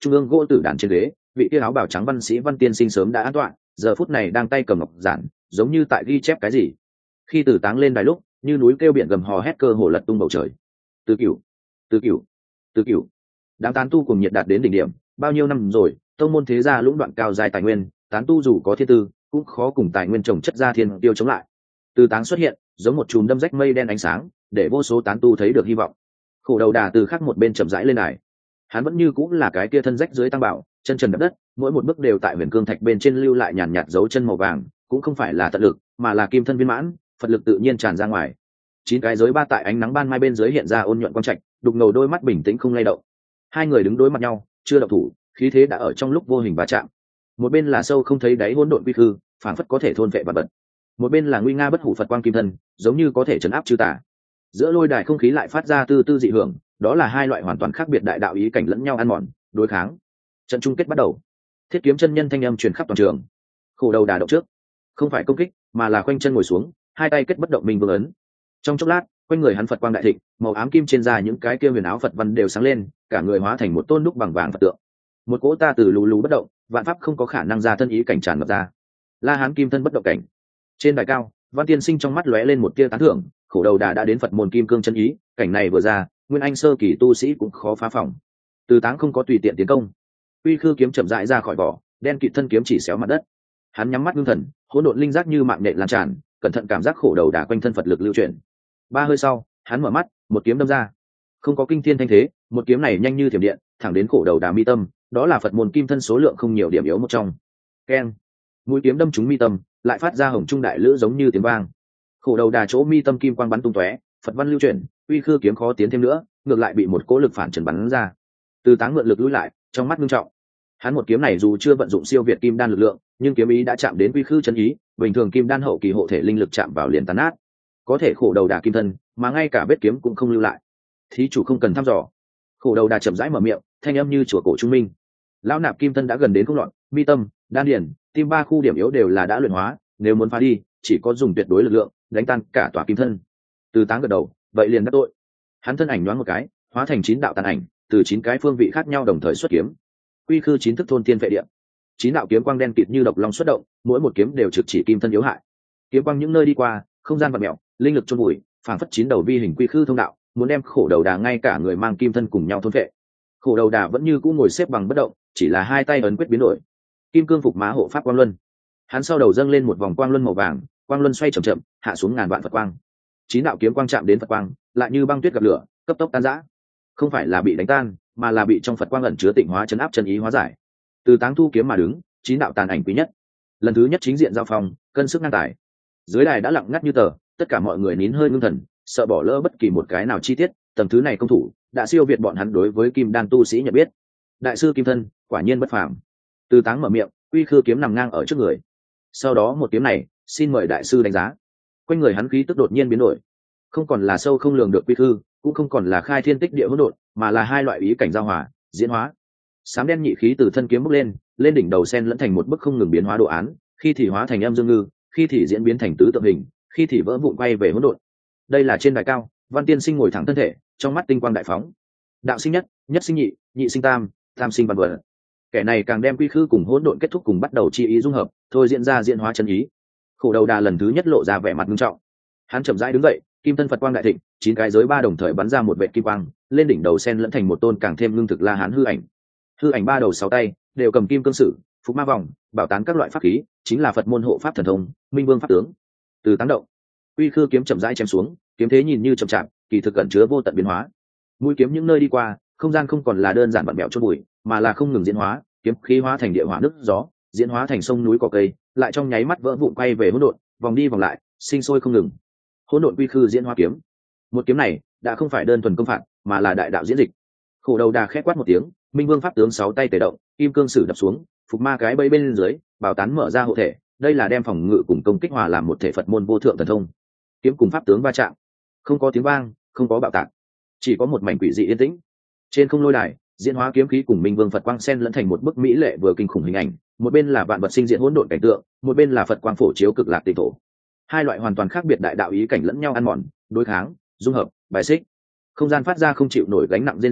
trung ương gỗ tử đàn trên ghế, vị kia áo bào trắng văn sĩ Văn Tiên Sinh sớm đã an tọa, giờ phút này đang tay cầm ngọc giản, giống như tại ghi chép cái gì. Khi Từ Táng lên đài lúc, như núi kêu biển gầm hò hét cơ hồ lật tung bầu trời. Từ Cửu, Từ Cửu, Từ Cửu. Đám tán tu cùng nhiệt đạt đến đỉnh điểm, bao nhiêu năm rồi, tông môn thế gia lũng đoạn cao dài tài nguyên, tán tu dù có thiên tư, cũng khó cùng tài nguyên trồng chất ra thiên tiêu chống lại. Từ Táng xuất hiện, giống một chùm đâm rách mây đen ánh sáng, để vô số tán tu thấy được hy vọng. Khổ đầu đà từ khắc một bên chậm rãi lên đài. Hắn vẫn như cũng là cái kia thân rách dưới tăng bảo, chân trần đập đất, mỗi một bước đều tại huyền cương thạch bên trên lưu lại nhàn nhạt dấu chân màu vàng, cũng không phải là tận lực, mà là kim thân viên mãn, Phật lực tự nhiên tràn ra ngoài. 9 cái giới ba tại ánh nắng ban mai bên dưới hiện ra ôn nhuận quang trạch, đục ngầu đôi mắt bình tĩnh không lay động. Hai người đứng đối mặt nhau, chưa động thủ, khí thế đã ở trong lúc vô hình va chạm. Một bên là sâu không thấy đáy hỗn độn quy khư, phảng phất có thể thôn vệ vật vật. Một bên là nguy nga bất hủ Phật quang kim thân, giống như có thể trấn áp chư tà. Giữa lôi đài không khí lại phát ra tư tư dị hưởng, đó là hai loại hoàn toàn khác biệt đại đạo ý cảnh lẫn nhau ăn mòn, đối kháng. Trận chung kết bắt đầu. Thiết Kiếm chân nhân thanh âm truyền khắp toàn trường. Khổ đầu đà động trước, không phải công kích, mà là khoanh chân ngồi xuống, hai tay kết bất động minh vương ấn. Trong chốc lát, quanh người hắn Phật quang đại thịnh, màu ám kim trên da những cái kia huyền áo Phật văn đều sáng lên, cả người hóa thành một tôn đúc bằng vàng Phật tượng. Một cỗ ta từ lù lù bất động, vạn pháp không có khả năng ra thân ý cảnh tràn ngập ra. La Hán kim thân bất động cảnh. Trên đài cao, Văn Tiên Sinh trong mắt lóe lên một tia tán thưởng, khổ đầu đà đã đến Phật môn kim cương chân ý, cảnh này vừa ra, nguyên anh sơ kỳ tu sĩ cũng khó phá phòng. Từ Táng không có tùy tiện tiến công, uy khư kiếm chậm rãi ra khỏi vỏ, đen kịt thân kiếm chỉ xéo mặt đất. Hắn nhắm mắt ngưng thần, hỗn độn linh giác như mạng nhện lan tràn, cẩn thận cảm giác khổ đầu đà quanh thân Phật lực lưu chuyển. 3 hơi sau, hắn mở mắt, một kiếm đâm ra. Không có kinh thiên thanh thế, một kiếm này nhanh như thiểm điện, thẳng đến khổ đầu đà mi tâm, đó là Phật môn kim thân số lượng không nhiều điểm yếu một trong. Keng. Mũi kiếm đâm trúng mi tâm, lại phát ra hồng trung đại lữ giống như tiếng vang. Khổ đầu đà chỗ mi tâm kim quang bắn tung tóe, Phật văn lưu chuyển, uy khư kiếm khó tiến thêm nữa, ngược lại bị một cỗ lực phản trần bắn ra. Từ Táng mượn lực lùi lại, trong mắt nghiêm trọng. Hắn một kiếm này dù chưa vận dụng siêu việt kim đan lực lượng, nhưng kiếm ý đã chạm đến uy khư chân ý, bình thường kim đan hậu kỳ hộ thể linh lực chạm vào liền tan nát. Có thể khổ đầu đà kim thân, mà ngay cả vết kiếm cũng không lưu lại. Thí chủ không cần thăm dò. Khổ đầu đà chậm rãi mở miệng, thanh âm như chùa cổ trung minh. Lão nạp kim thân đã gần đến không loạn, mi tâm, đan điền, tim 3 khu điểm yếu đều là đã luyện hóa, nếu muốn phá đi, chỉ có dùng tuyệt đối lực lượng, đánh tan cả tòa kim thân. Từ Táng gật đầu, vậy liền đắc tội. Hắn thân ảnh nhoáng một cái, hóa thành 9 đạo tàn ảnh, từ 9 cái phương vị khác nhau đồng thời xuất kiếm. Quy khư 9 thức thôn tiên vệ địa. 9 đạo kiếm quang đen kịt như độc long xuất động, mỗi một kiếm đều trực chỉ kim thân yếu hại. Kiếm quang những nơi đi qua, không gian vặn mèo, linh lực chôn bụi, phảng phất 9 đầu vi hình quy khư thông đạo, muốn đem khổ đầu đà ngay cả người mang kim thân cùng nhau thôn vệ. Khổ đầu đà vẫn như cũ ngồi xếp bằng bất động, chỉ là hai tay ấn quyết biến đổi. Kim cương phục má hộ pháp quang luân. Hắn sau đầu dâng lên một vòng quang luân màu vàng, quang luân xoay chậm chậm, hạ xuống ngàn vạn Phật quang. 9 đạo kiếm quang chạm đến Phật quang, lại như băng tuyết gặp lửa, cấp tốc tan rã. Không phải là bị đánh tan, mà là bị trong Phật quang ẩn chứa tịnh hóa chấn áp chân ý hóa giải. Từ Táng thu kiếm mà đứng, 9 đạo tàn ảnh quý nhất. Lần thứ nhất chính diện giao phong, cân sức ngang tài. Dưới đài đã lặng ngắt như tờ, tất cả mọi người nín hơi ngưng thần, sợ bỏ lỡ bất kỳ một cái nào chi tiết. Tầng thứ này công thủ đã siêu việt bọn hắn đối với kim đan tu sĩ nhận biết. Đại sư kim thân quả nhiên bất phàm. Từ Táng mở miệng, uy khư kiếm nằm ngang ở trước người. Sau đó một kiếm này, xin mời đại sư đánh giá. Quanh người hắn khí tức đột nhiên biến đổi, không còn là sâu không lường được quy khư, cũng không còn là khai thiên tích địa hỗn độn, mà là hai loại ý cảnh giao hòa, diễn hóa. Sám đen nhị khí từ thân kiếm bốc lên, lên đỉnh đầu sen lẫn thành một bức không ngừng biến hóa đồ án, khi thì hóa thành âm dương ngư, khi thì diễn biến thành tứ tượng hình, khi thì vỡ vụn quay về hỗn độn. Đây là trên đài cao, Văn Tiên Sinh ngồi thẳng thân thể, trong mắt tinh quang đại phóng. Đạo sinh nhất, nhất sinh nhị, nhị sinh tam, tam sinh văn vật. Kẻ này càng đem quy khư cùng hỗn độn kết thúc cùng bắt đầu chi ý dung hợp, thôi diễn ra diễn hóa chân ý. Khổ đầu đà lần thứ nhất lộ ra vẻ mặt nghiêm trọng. Hắn chậm rãi đứng dậy, kim thân Phật quang đại thịnh, 9 cái giới ba đồng thời bắn ra một vệt kim quang, lên đỉnh đầu sen lẫn thành một tôn càng thêm lương thực La Hán hư ảnh. Hư ảnh 3 đầu 6 tay, đều cầm kim cương sử, phục ma vòng, bảo tán các loại pháp khí, chính là Phật môn hộ pháp thần thông, Minh Vương pháp tướng. Từ Táng động, uy khư kiếm chậm rãi chém xuống, kiếm thế nhìn như chậm chạp, kỳ thực ẩn chứa vô tận biến hóa. Mũi kiếm những nơi đi qua, không gian không còn là đơn giản vặn bẹo chôn bụi, mà là không ngừng diễn hóa, kiếm khí hóa thành địa hỏa nước gió, diễn hóa thành sông núi cỏ cây, lại trong nháy mắt vỡ vụn quay về hỗn độn, vòng đi vòng lại, sinh sôi không ngừng. Hỗn độn quy khư diễn hóa kiếm. Một kiếm này đã không phải đơn thuần công phạt, mà là đại đạo diễn dịch. Khổ đầu đà khẽ quát một tiếng, Minh Vương pháp tướng 6 tay tề động, kim cương sử đập xuống, phục ma cái bẫy bên dưới, bảo tán mở ra hộ thể, đây là đem phòng ngự cùng công kích hòa làm một thể Phật môn vô thượng thần thông. Kiếm cùng pháp tướng va chạm, không có tiếng vang, không có bạo tạc, chỉ có một mảnh quỷ dị yên tĩnh. Trên không lôi đài, diễn hóa kiếm khí cùng Minh Vương Phật quang sen lẫn thành một bức mỹ lệ vừa kinh khủng hình ảnh, một bên là vạn vật sinh diện hỗn độn cảnh tượng, một bên là Phật quang phổ chiếu cực lạc tịnh thổ. Hai loại hoàn toàn khác biệt đại đạo ý cảnh lẫn nhau ăn mòn, đối kháng, dung hợp, bài xích. Không gian phát ra không chịu nổi gánh nặng riêng gì,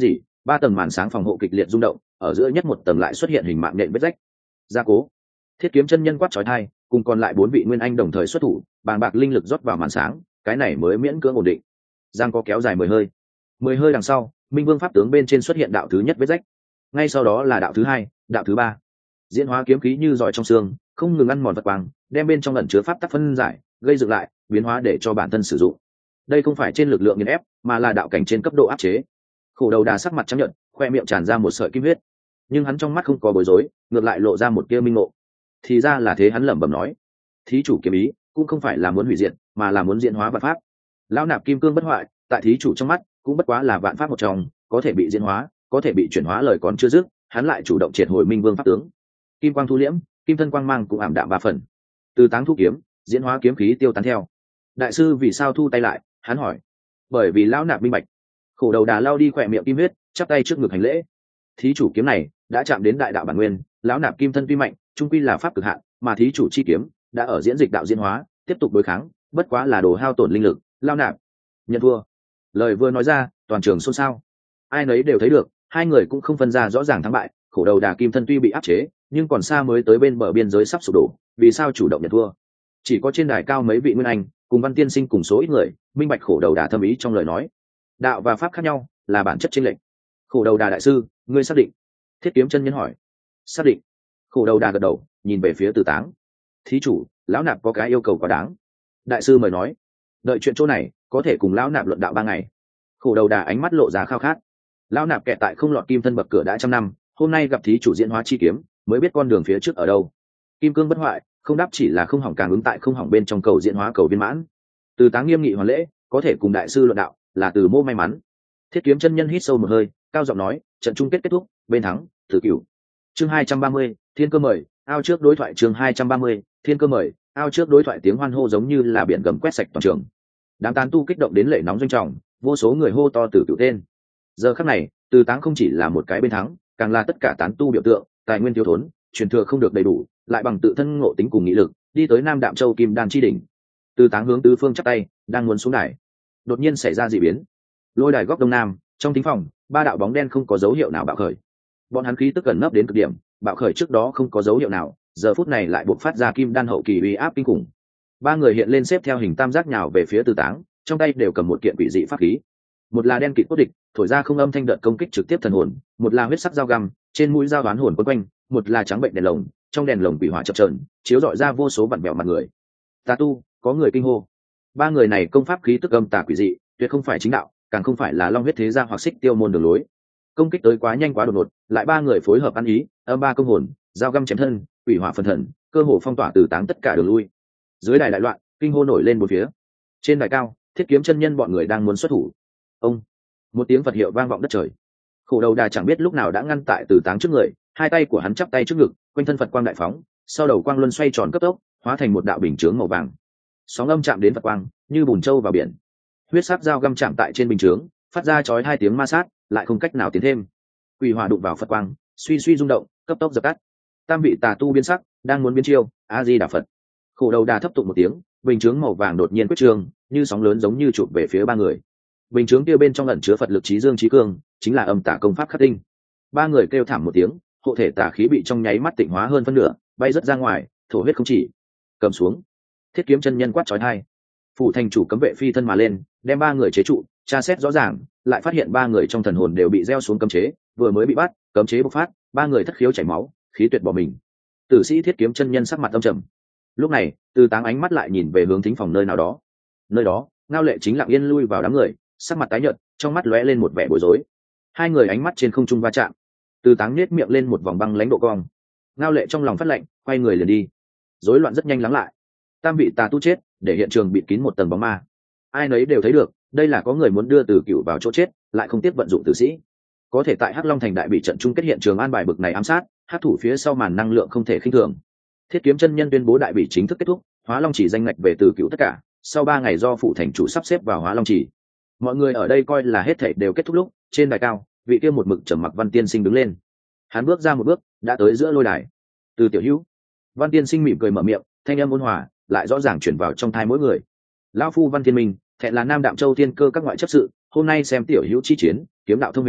ba tầng màn sáng phòng hộ kịch liệt rung động, ở giữa nhất một tầng lại xuất hiện hình mạng nhện vết rách. Gia cố. Thiết Kiếm chân nhân quát chói tai, cùng còn lại 4 vị nguyên anh đồng thời xuất thủ, bàng bạc linh lực rót vào màn sáng, cái này mới miễn cưỡng ổn định. Giang có kéo dài 10 hơi. 10 hơi đằng sau, Minh Vương pháp tướng bên trên xuất hiện đạo thứ nhất vết rách. Ngay sau đó là đạo thứ hai, đạo thứ ba. Diễn hóa kiếm khí như giỏi trong xương, không ngừng ăn mòn vật quang, đem bên trong ẩn chứa pháp tắc phân giải, gây dựng lại, biến hóa để cho bản thân sử dụng. Đây không phải trên lực lượng nghiền ép, mà là đạo cảnh trên cấp độ áp chế. Khổ Đầu Đà sắc mặt trắng nhợt, khoe miệng tràn ra một sợi kim huyết, nhưng hắn trong mắt không có bối rối, ngược lại lộ ra một tia minh ngộ. Thì ra là thế, hắn lẩm bẩm nói, thí chủ kiếm ý cũng không phải là muốn hủy diệt, mà là muốn diễn hóa vạn pháp. Lão nạp kim cương bất hoại, tại thí chủ trong mắt cũng bất quá là vạn pháp một trong, có thể bị diễn hóa, có thể bị chuyển hóa, lời còn chưa dứt, hắn lại chủ động triệt hồi Minh Vương pháp tướng. Kim quang thu liễm, kim thân quang mang cũng ảm đạm 3 phần. Từ táng thu kiếm, diễn hóa kiếm khí tiêu tán theo. Đại sư vì sao thu tay lại? Hắn hỏi. Bởi vì lão nạp minh bạch. Khổ Đầu Đà lao đi khỏe miệng kim huyết, chắp tay trước ngực hành lễ. Thí chủ kiếm này đã chạm đến đại đạo bản nguyên, lão nạp kim thân tuy mạnh, trung quy là pháp cực hạn, mà thí chủ chi kiếm đã ở diễn dịch đạo diễn hóa, tiếp tục đối kháng, bất quá là đồ hao tổn linh lực, lão nạp nhận thua. Lời vừa nói ra, toàn trường xôn xao. Ai nấy đều thấy được, hai người cũng không phân ra rõ ràng thắng bại. Khổ Đầu Đà kim thân tuy bị áp chế, nhưng còn xa mới tới bên bờ biên giới sắp sụp đổ, vì sao chủ động nhận thua? Chỉ có trên đài cao mấy vị nguyên anh cùng Văn Tiên Sinh cùng số ít người minh bạch Khổ Đầu Đà thâm ý trong lời nói. Đạo và pháp khác nhau, là bản chất chênh lệch. Khổ Đầu Đà đại sư, ngươi xác định? Thiết Kiếm chân nhân hỏi. Xác định. Khổ Đầu Đà gật đầu, nhìn về phía Từ Táng. Thí chủ, lão nạp có cái yêu cầu quá đáng. Đại sư mời nói. Đợi chuyện chỗ này, có thể cùng lão nạp luận đạo 3 ngày. Khổ Đầu Đà ánh mắt lộ ra khao khát. Lão nạp kẹt tại không lọt kim thân bậc cửa đã trăm năm, hôm nay gặp thí chủ diễn hóa chi kiếm, mới biết con đường phía trước ở đâu. Kim cương bất hoại, không đáp chỉ là không hỏng, càng ứng tại không hỏng bên trong cầu diễn hóa cầu viên mãn. Từ Táng nghiêm nghị hoàn lễ, có thể cùng đại sư luận đạo, là từ mô may mắn. Thiết Kiếm chân nhân hít sâu một hơi, cao giọng nói, trận chung kết kết thúc, bên thắng tử cửu. Chương 230, Thiên Cơ mời, ao trước đối thoại. Chương 230, Thiên Cơ mời, ao trước đối thoại. Tiếng hoan hô giống như là biển gầm quét sạch toàn trường. Đám tán tu kích động đến lệ nóng doanh trọng, vô số người hô to tử cửu tên. Giờ khắc này, Từ Táng không chỉ là một cái bên thắng, càng là tất cả tán tu biểu tượng, tài nguyên thiếu thốn, truyền thừa không được đầy đủ, lại bằng tự thân ngộ tính cùng nghị lực, đi tới Nam Đạm Châu Kim Đan chi đỉnh. Từ Táng hướng tứ phương chắp tay, đang muốn xuống đài. Đột nhiên xảy ra dị biến. Lôi đài góc đông nam, trong thính phòng, 3 đạo bóng đen không có dấu hiệu nào bạo khởi. Bọn hắn khí tức gần nấp đến cực điểm, bạo khởi trước đó không có dấu hiệu nào, giờ phút này lại buộc phát ra kim đan hậu kỳ uy áp kinh khủng. 3 người hiện lên xếp theo hình tam giác nhào về phía Từ Táng, trong tay đều cầm một kiện quỷ dị pháp khí. Một là đen kịt cốt địch, thổi ra không âm thanh đợt công kích trực tiếp thần hồn, một là huyết sắc dao găm, trên mũi dao đoán hồn quấn quanh, một là trắng bệnh đèn lồng, trong đèn lồng quỷ hỏa chập chờn, chiếu rọi ra vô số vặn vẹo mặt người. Tà tu, có người kinh hô. 3 người này công pháp khí tức âm tà quỷ dị, tuyệt không phải chính đạo, càng không phải là long huyết thế gia hoặc xích tiêu môn đường lối. Công kích tới quá nhanh quá đột ngột, lại 3 người phối hợp ăn ý, âm 3 công hồn, dao găm chém thân, quỷ hỏa phân thần, cơ hồ phong tỏa Từ Táng tất cả đường lui. Dưới đài đại loạn, kinh hô nổi lên bốn phía. Trên đài cao, Thiết Kiếm chân nhân bọn người đang muốn xuất thủ. Ông, một tiếng Phật hiệu vang vọng đất trời. Khổ Đầu Đà chẳng biết lúc nào đã ngăn tại Từ Táng trước người, hai tay của hắn chắp tay trước ngực, quanh thân Phật quang đại phóng, sau đầu quang luân xoay tròn cấp tốc, hóa thành một đạo bình chướng màu vàng. Sóng âm chạm đến Phật quang, như bùn trâu vào biển. Huyết sắc dao găm chạm tại trên bình chướng, phát ra chói 2 tiếng ma sát, lại không cách nào tiến thêm. Quỷ hỏa đụng vào Phật quang, suy suy rung động, cấp tốc dập tắt. Tam vị tà tu biến sắc, đang muốn biến chiêu, A Di Đà Phật. Khổ Đầu Đà thấp tụng một tiếng, bình chướng màu vàng đột nhiên quyết trương, như sóng lớn giống như chụp về phía 3 người. Bình chướng kia bên trong ẩn chứa Phật lực trí dương trí cương, chính là âm tà công pháp khắc tinh. 3 người kêu thảm một tiếng, hộ thể tà khí bị trong nháy mắt tịnh hóa hơn phân nửa, bay rất ra ngoài, thổ huyết không chỉ. Cầm xuống. Thiết Kiếm chân nhân quát chói tai. Phủ thành chủ cấm vệ phi thân mà lên, đem 3 người chế trụ, tra xét rõ ràng, lại phát hiện 3 người trong thần hồn đều bị gieo xuống cấm chế, vừa mới bị bắt, cấm chế bộc phát, 3 người thất khiếu chảy máu, khí tuyệt bỏ mình. Tử sĩ Thiết Kiếm chân nhân sắc mặt âm trầm. Lúc này, Từ Táng ánh mắt lại nhìn về hướng thính phòng nơi nào đó. Nơi đó, Ngao Lệ chính lặng yên lui vào đám người, sắc mặt tái nhợt, trong mắt lóe lên một vẻ bối rối. Hai người ánh mắt trên không trung va chạm. Từ Táng nhếch miệng lên một vòng băng lãnh độ cong. Ngao Lệ trong lòng phát lạnh, quay người liền đi. Rối loạn rất nhanh lắng lại. Tam vị tà tu chết, để hiện trường bịt kín một tầng bóng ma. Ai nấy đều thấy được, đây là có người muốn đưa Từ Cửu vào chỗ chết, lại không tiếp vận dụng tử sĩ. Có thể tại Hắc Long Thành đại bị trận chung kết hiện trường an bài bực này ám sát, hắc thủ phía sau màn năng lượng không thể khinh thường. Thiết Kiếm chân nhân tuyên bố đại bị chính thức kết thúc, Hóa Long chỉ danh ngạch về Từ Cửu tất cả, sau 3 ngày do phụ thành chủ sắp xếp vào Hóa Long chỉ. Mọi người ở đây coi là hết thảy đều kết thúc lúc, trên đài cao, vị kia một mực trầm mặc Văn Tiên Sinh đứng lên. Hắn bước ra một bước, đã tới giữa lôi đài. Từ tiểu hữu. Văn Tiên Sinh mỉm cười mở miệng, thanh âm ôn hòa, lại rõ ràng truyền vào trong tai mỗi người. Lão phu Văn Thiên Minh, thẹn là Nam Đạm Châu Thiên Cơ các ngoại chấp sự, hôm nay xem tiểu hữu chi chiến, kiếm đạo thông huyền,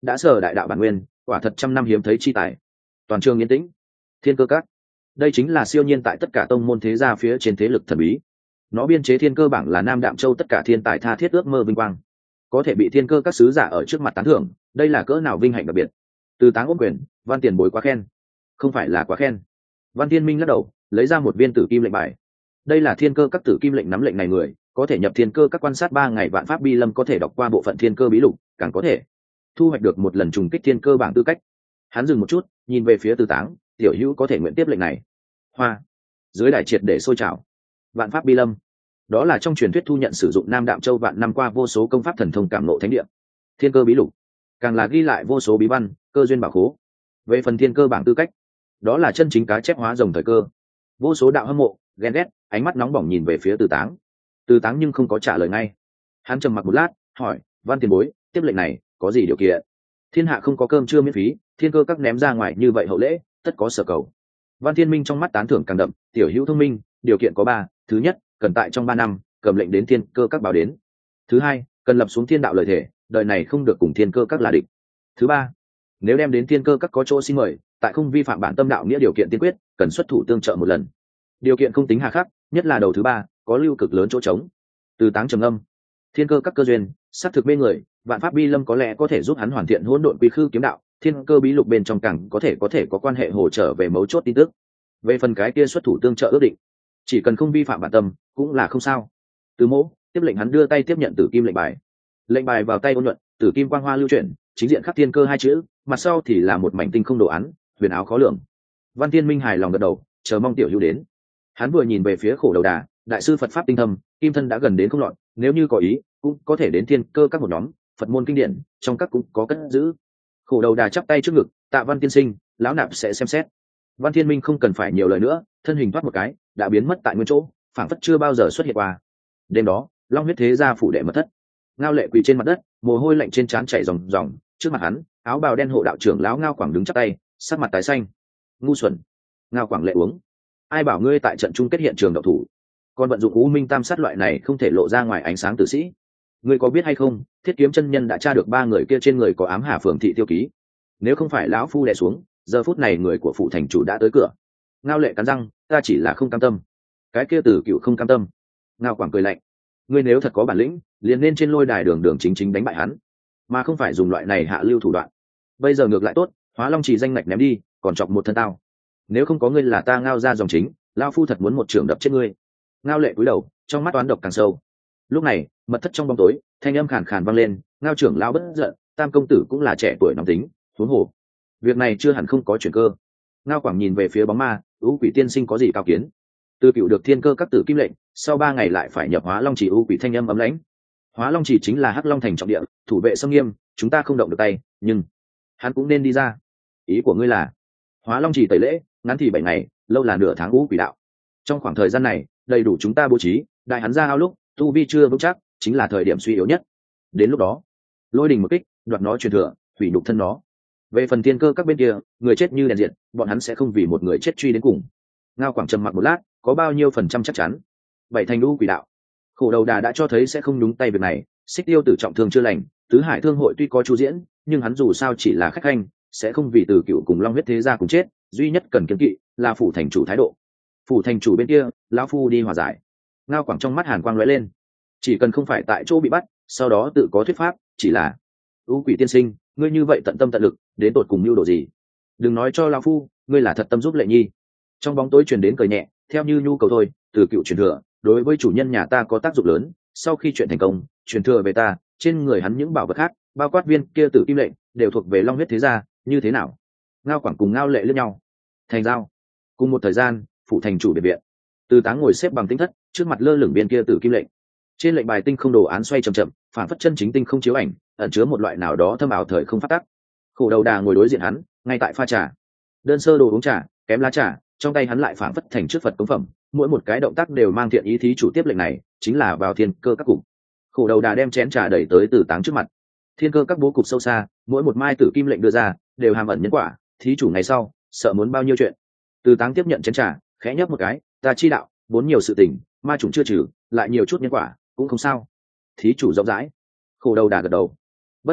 đã sở đại đạo bản nguyên, quả thật trăm năm hiếm thấy chi tài. Toàn trường yên tĩnh. Thiên cơ các, đây chính là siêu nhiên tại tất cả tông môn thế gia phía trên thế lực thần bí. Nó biên chế thiên cơ bảng là Nam Đạm Châu tất cả thiên tài tha thiết ước mơ vinh quang, có thể bị thiên cơ các sứ giả ở trước mặt tán thưởng, đây là cỡ nào vinh hạnh đặc biệt. Từ Táng ôm quyền, Văn tiền bối quá khen. Không phải là quá khen. Văn Thiên Minh lắc đầu, lấy ra một viên tử kim lệnh bài. Đây là thiên cơ các tử kim lệnh, nắm lệnh này người có thể nhập thiên cơ các quan sát 3 ngày vạn pháp bi lâm, có thể đọc qua bộ phận thiên cơ bí lục, càng có thể thu hoạch được một lần trùng kích thiên cơ bảng tư cách. Hắn dừng một chút, nhìn về phía Từ Táng, tiểu hữu có thể nguyện tiếp lệnh này. Hoa, dưới đài triệt để sôi trào. Vạn pháp bi lâm, đó là trong truyền thuyết thu nhận sử dụng Nam Đạm Châu vạn năm qua vô số công pháp thần thông cảm ngộ thánh địa. Thiên cơ bí lục, càng là ghi lại vô số bí văn, cơ duyên bảo khố. Về phần thiên cơ bảng tư cách, đó là chân chính cá chép hóa rồng thời cơ. Vô số đạo hâm mộ, ghen ghét, ánh mắt nóng bỏng nhìn về phía Từ Táng. Từ Táng nhưng không có trả lời ngay. Hắn trầm mặc một lát, hỏi, Văn tiền bối, tiếp lệnh này có gì điều kiện? Thiên hạ không có cơm trưa miễn phí, thiên cơ các ném ra ngoài như vậy hậu lễ, tất có sở cầu. Văn Thiên Minh trong mắt tán thưởng càng đậm, tiểu hữu thông minh, điều kiện có 3, thứ nhất, cần tại trong 3 năm cầm lệnh đến thiên cơ các báo đến. Thứ hai, cần lập xuống thiên đạo lời thể, đời này không được cùng thiên cơ các là địch. Thứ ba, nếu đem đến thiên cơ các có chỗ xin mời, tại không vi phạm bản tâm đạo nghĩa điều kiện tiên quyết, cần xuất thủ tương trợ một lần. Điều kiện không tính hà khắc, nhất là đầu thứ 3, có lưu cực lớn chỗ trống. Từ Táng trầm âm, thiên cơ các cơ duyên sát thực mê người, vạn pháp bi lâm có lẽ có thể giúp hắn hoàn thiện hỗn độn quy khư kiếm đạo, thiên cơ bí lục bên trong càng có thể có quan hệ hỗ trợ về mấu chốt tin tức. Về phần cái kia xuất thủ tương trợ ước định, chỉ cần không vi phạm bản tâm cũng là không sao. Từ Mỗ tiếp lệnh hắn đưa tay tiếp nhận tử kim lệnh bài. Lệnh bài vào tay ôn nhuận, tử kim quang hoa lưu chuyển, chính diện khắc thiên cơ 2 chữ, mặt sau thì là một mảnh tinh không đồ án, huyền áo khó lường. Văn Thiên Minh hài lòng gật đầu, chờ mong tiểu hữu đến. Hắn vừa nhìn về phía Khổ Đầu Đà, đại sư Phật pháp tinh thâm, kim thân đã gần đến không lọt, nếu như có ý cũng có thể đến thiên cơ các một nhóm Phật môn kinh điển, trong các cũng có cất giữ. Khổ Đầu Đà chắp tay trước ngực, tạ Văn tiên sinh, lão nạp sẽ xem xét. Văn Thiên Minh không cần phải nhiều lời nữa, thân hình thoát một cái đã biến mất tại nguyên chỗ, phảng phất chưa bao giờ xuất hiện qua. Đêm đó, Long huyết thế gia phủ đệ mật thất, Ngao Lệ quỳ trên mặt đất, mồ hôi lạnh trên trán chảy ròng ròng, trước mặt hắn, áo bào đen hộ đạo trưởng lão Ngao Quảng đứng chắp tay, sắc mặt tái xanh. Ngu xuẩn. Ngao Quảng lệ uống. Ai bảo ngươi tại trận chung kết hiện trường độc thủ, còn vận dụng U Minh Tam sát loại này không thể lộ ra ngoài ánh sáng tử sĩ. Ngươi có biết hay không, Thiết Kiếm chân nhân đã tra được 3 người kia trên người có ám hà phường thị tiêu ký. Nếu không phải lão phu đè xuống, giờ phút này người của phụ thành chủ đã tới cửa. Ngao Lệ cắn răng, ta chỉ là không cam tâm. Cái kia Tử Cựu không cam tâm. Ngao Quảng cười lạnh, ngươi nếu thật có bản lĩnh, liền nên trên lôi đài đường đường chính chính đánh bại hắn, mà không phải dùng loại này hạ lưu thủ đoạn. Bây giờ ngược lại tốt, Hóa Long chỉ danh ngạch ném đi, còn chọc một thân tao. Nếu không có ngươi là ta Ngao ra dòng chính, lão phu thật muốn một trường đập chết ngươi. Ngao Lệ cúi đầu, trong mắt toán độc càng sâu. Lúc này, mật thất trong bóng tối, thanh âm khàn khàn vang lên, Ngao trưởng lão bất giận, Tam công tử cũng là trẻ tuổi nóng tính, huống hồ việc này chưa hẳn không có chuyển cơ. Ngao Quảng nhìn về phía bóng ma, U Quỷ tiên sinh có gì cao kiến? Từ Cựu được thiên cơ các tử kim lệnh, sau 3 ngày lại phải nhập Hóa Long chỉ. U Quỷ thanh âm ấm lãnh. Hóa Long chỉ chính là Hắc Long thành trọng địa, thủ vệ sông nghiêm, chúng ta không động được tay, nhưng hắn cũng nên đi ra. Ý của ngươi là Hóa Long chỉ tẩy lễ, ngắn thì 7 ngày, lâu là nửa tháng. U Quỷ đạo, trong khoảng thời gian này đầy đủ chúng ta bố trí, đại hắn ra ao lúc tu vi chưa vững chắc, chính là thời điểm suy yếu nhất. Đến lúc đó lôi đình một kích, đoạt nó truyền thừa, hủy nhục thân nó. Về phần thiên cơ các bên kia, người chết như đèn diệt, bọn hắn sẽ không vì một người chết truy đến cùng. Ngao Quảng trầm mặc một lát, có bao nhiêu phần trăm chắc chắn? 7 thành. U Quỷ đạo, Khổ Đầu Đà đã cho thấy sẽ không nhúng tay việc này. Xích Tiêu Tử trọng thương chưa lành, tứ hải thương hội tuy có chu diễn, nhưng hắn dù sao chỉ là khách khanh, sẽ không vì Từ Cựu cùng Long huyết thế gia cùng chết. Duy nhất cần kiêng kỵ là phủ thành chủ thái độ. Phủ thành chủ bên kia, lão phu đi hòa giải. Ngao Quảng trong mắt hàn quang lóe lên, chỉ cần không phải tại chỗ bị bắt, sau đó tự có thuyết pháp. Chỉ là U Quỷ tiên sinh, ngươi như vậy tận tâm tận lực, đến tột cùng mưu đồ gì? Đừng nói cho lão phu, ngươi là thật tâm giúp Lệ Nhi. Trong bóng tối truyền đến cười nhẹ, theo như nhu cầu thôi. Từ Cựu truyền thừa đối với chủ nhân nhà ta có tác dụng lớn, sau khi chuyện thành công, truyền thừa về ta, trên người hắn những bảo vật khác, bao quát viên kia tử kim lệnh, đều thuộc về Long huyết thế gia, như thế nào? Ngao Quảng cùng Ngao Lệ liếc nhau. Thành giao. Cùng một thời gian, phủ thành chủ biệt viện, Từ Táng ngồi xếp bằng tinh thất, trước mặt lơ lửng viên kia tử kim lệnh. Trên lệnh bài tinh không đồ án xoay chậm chậm, phản phất chân chính tinh không chiếu ảnh, ẩn chứa một loại nào đó thâm ảo thời không phát tắc. Khổ Đầu Đà ngồi đối diện hắn, ngay tại pha trà. Đơn sơ đồ uống trà, kém lá trà, trong tay hắn lại phản phất thành trước Phật cống phẩm, mỗi một cái động tác đều mang thiện ý. Thí chủ tiếp lệnh này, chính là vào thiên cơ các cục. Khổ Đầu Đà đem chén trà đẩy tới Từ Táng trước mặt. Thiên cơ các bố cục sâu xa, mỗi một mai tử kim lệnh đưa ra, đều hàm ẩn nhân quả. Thí chủ ngày sau, sợ muốn bao nhiêu chuyện. Từ Táng tiếp nhận chén trà, khẽ nhấp một cái, ta chi đạo vốn nhiều sự tình, ma chủng chưa trừ, lại nhiều chút nhân quả cũng không sao. Thí chủ rộng rãi. Khổ Đầu Đà gật đầu. Bất quá,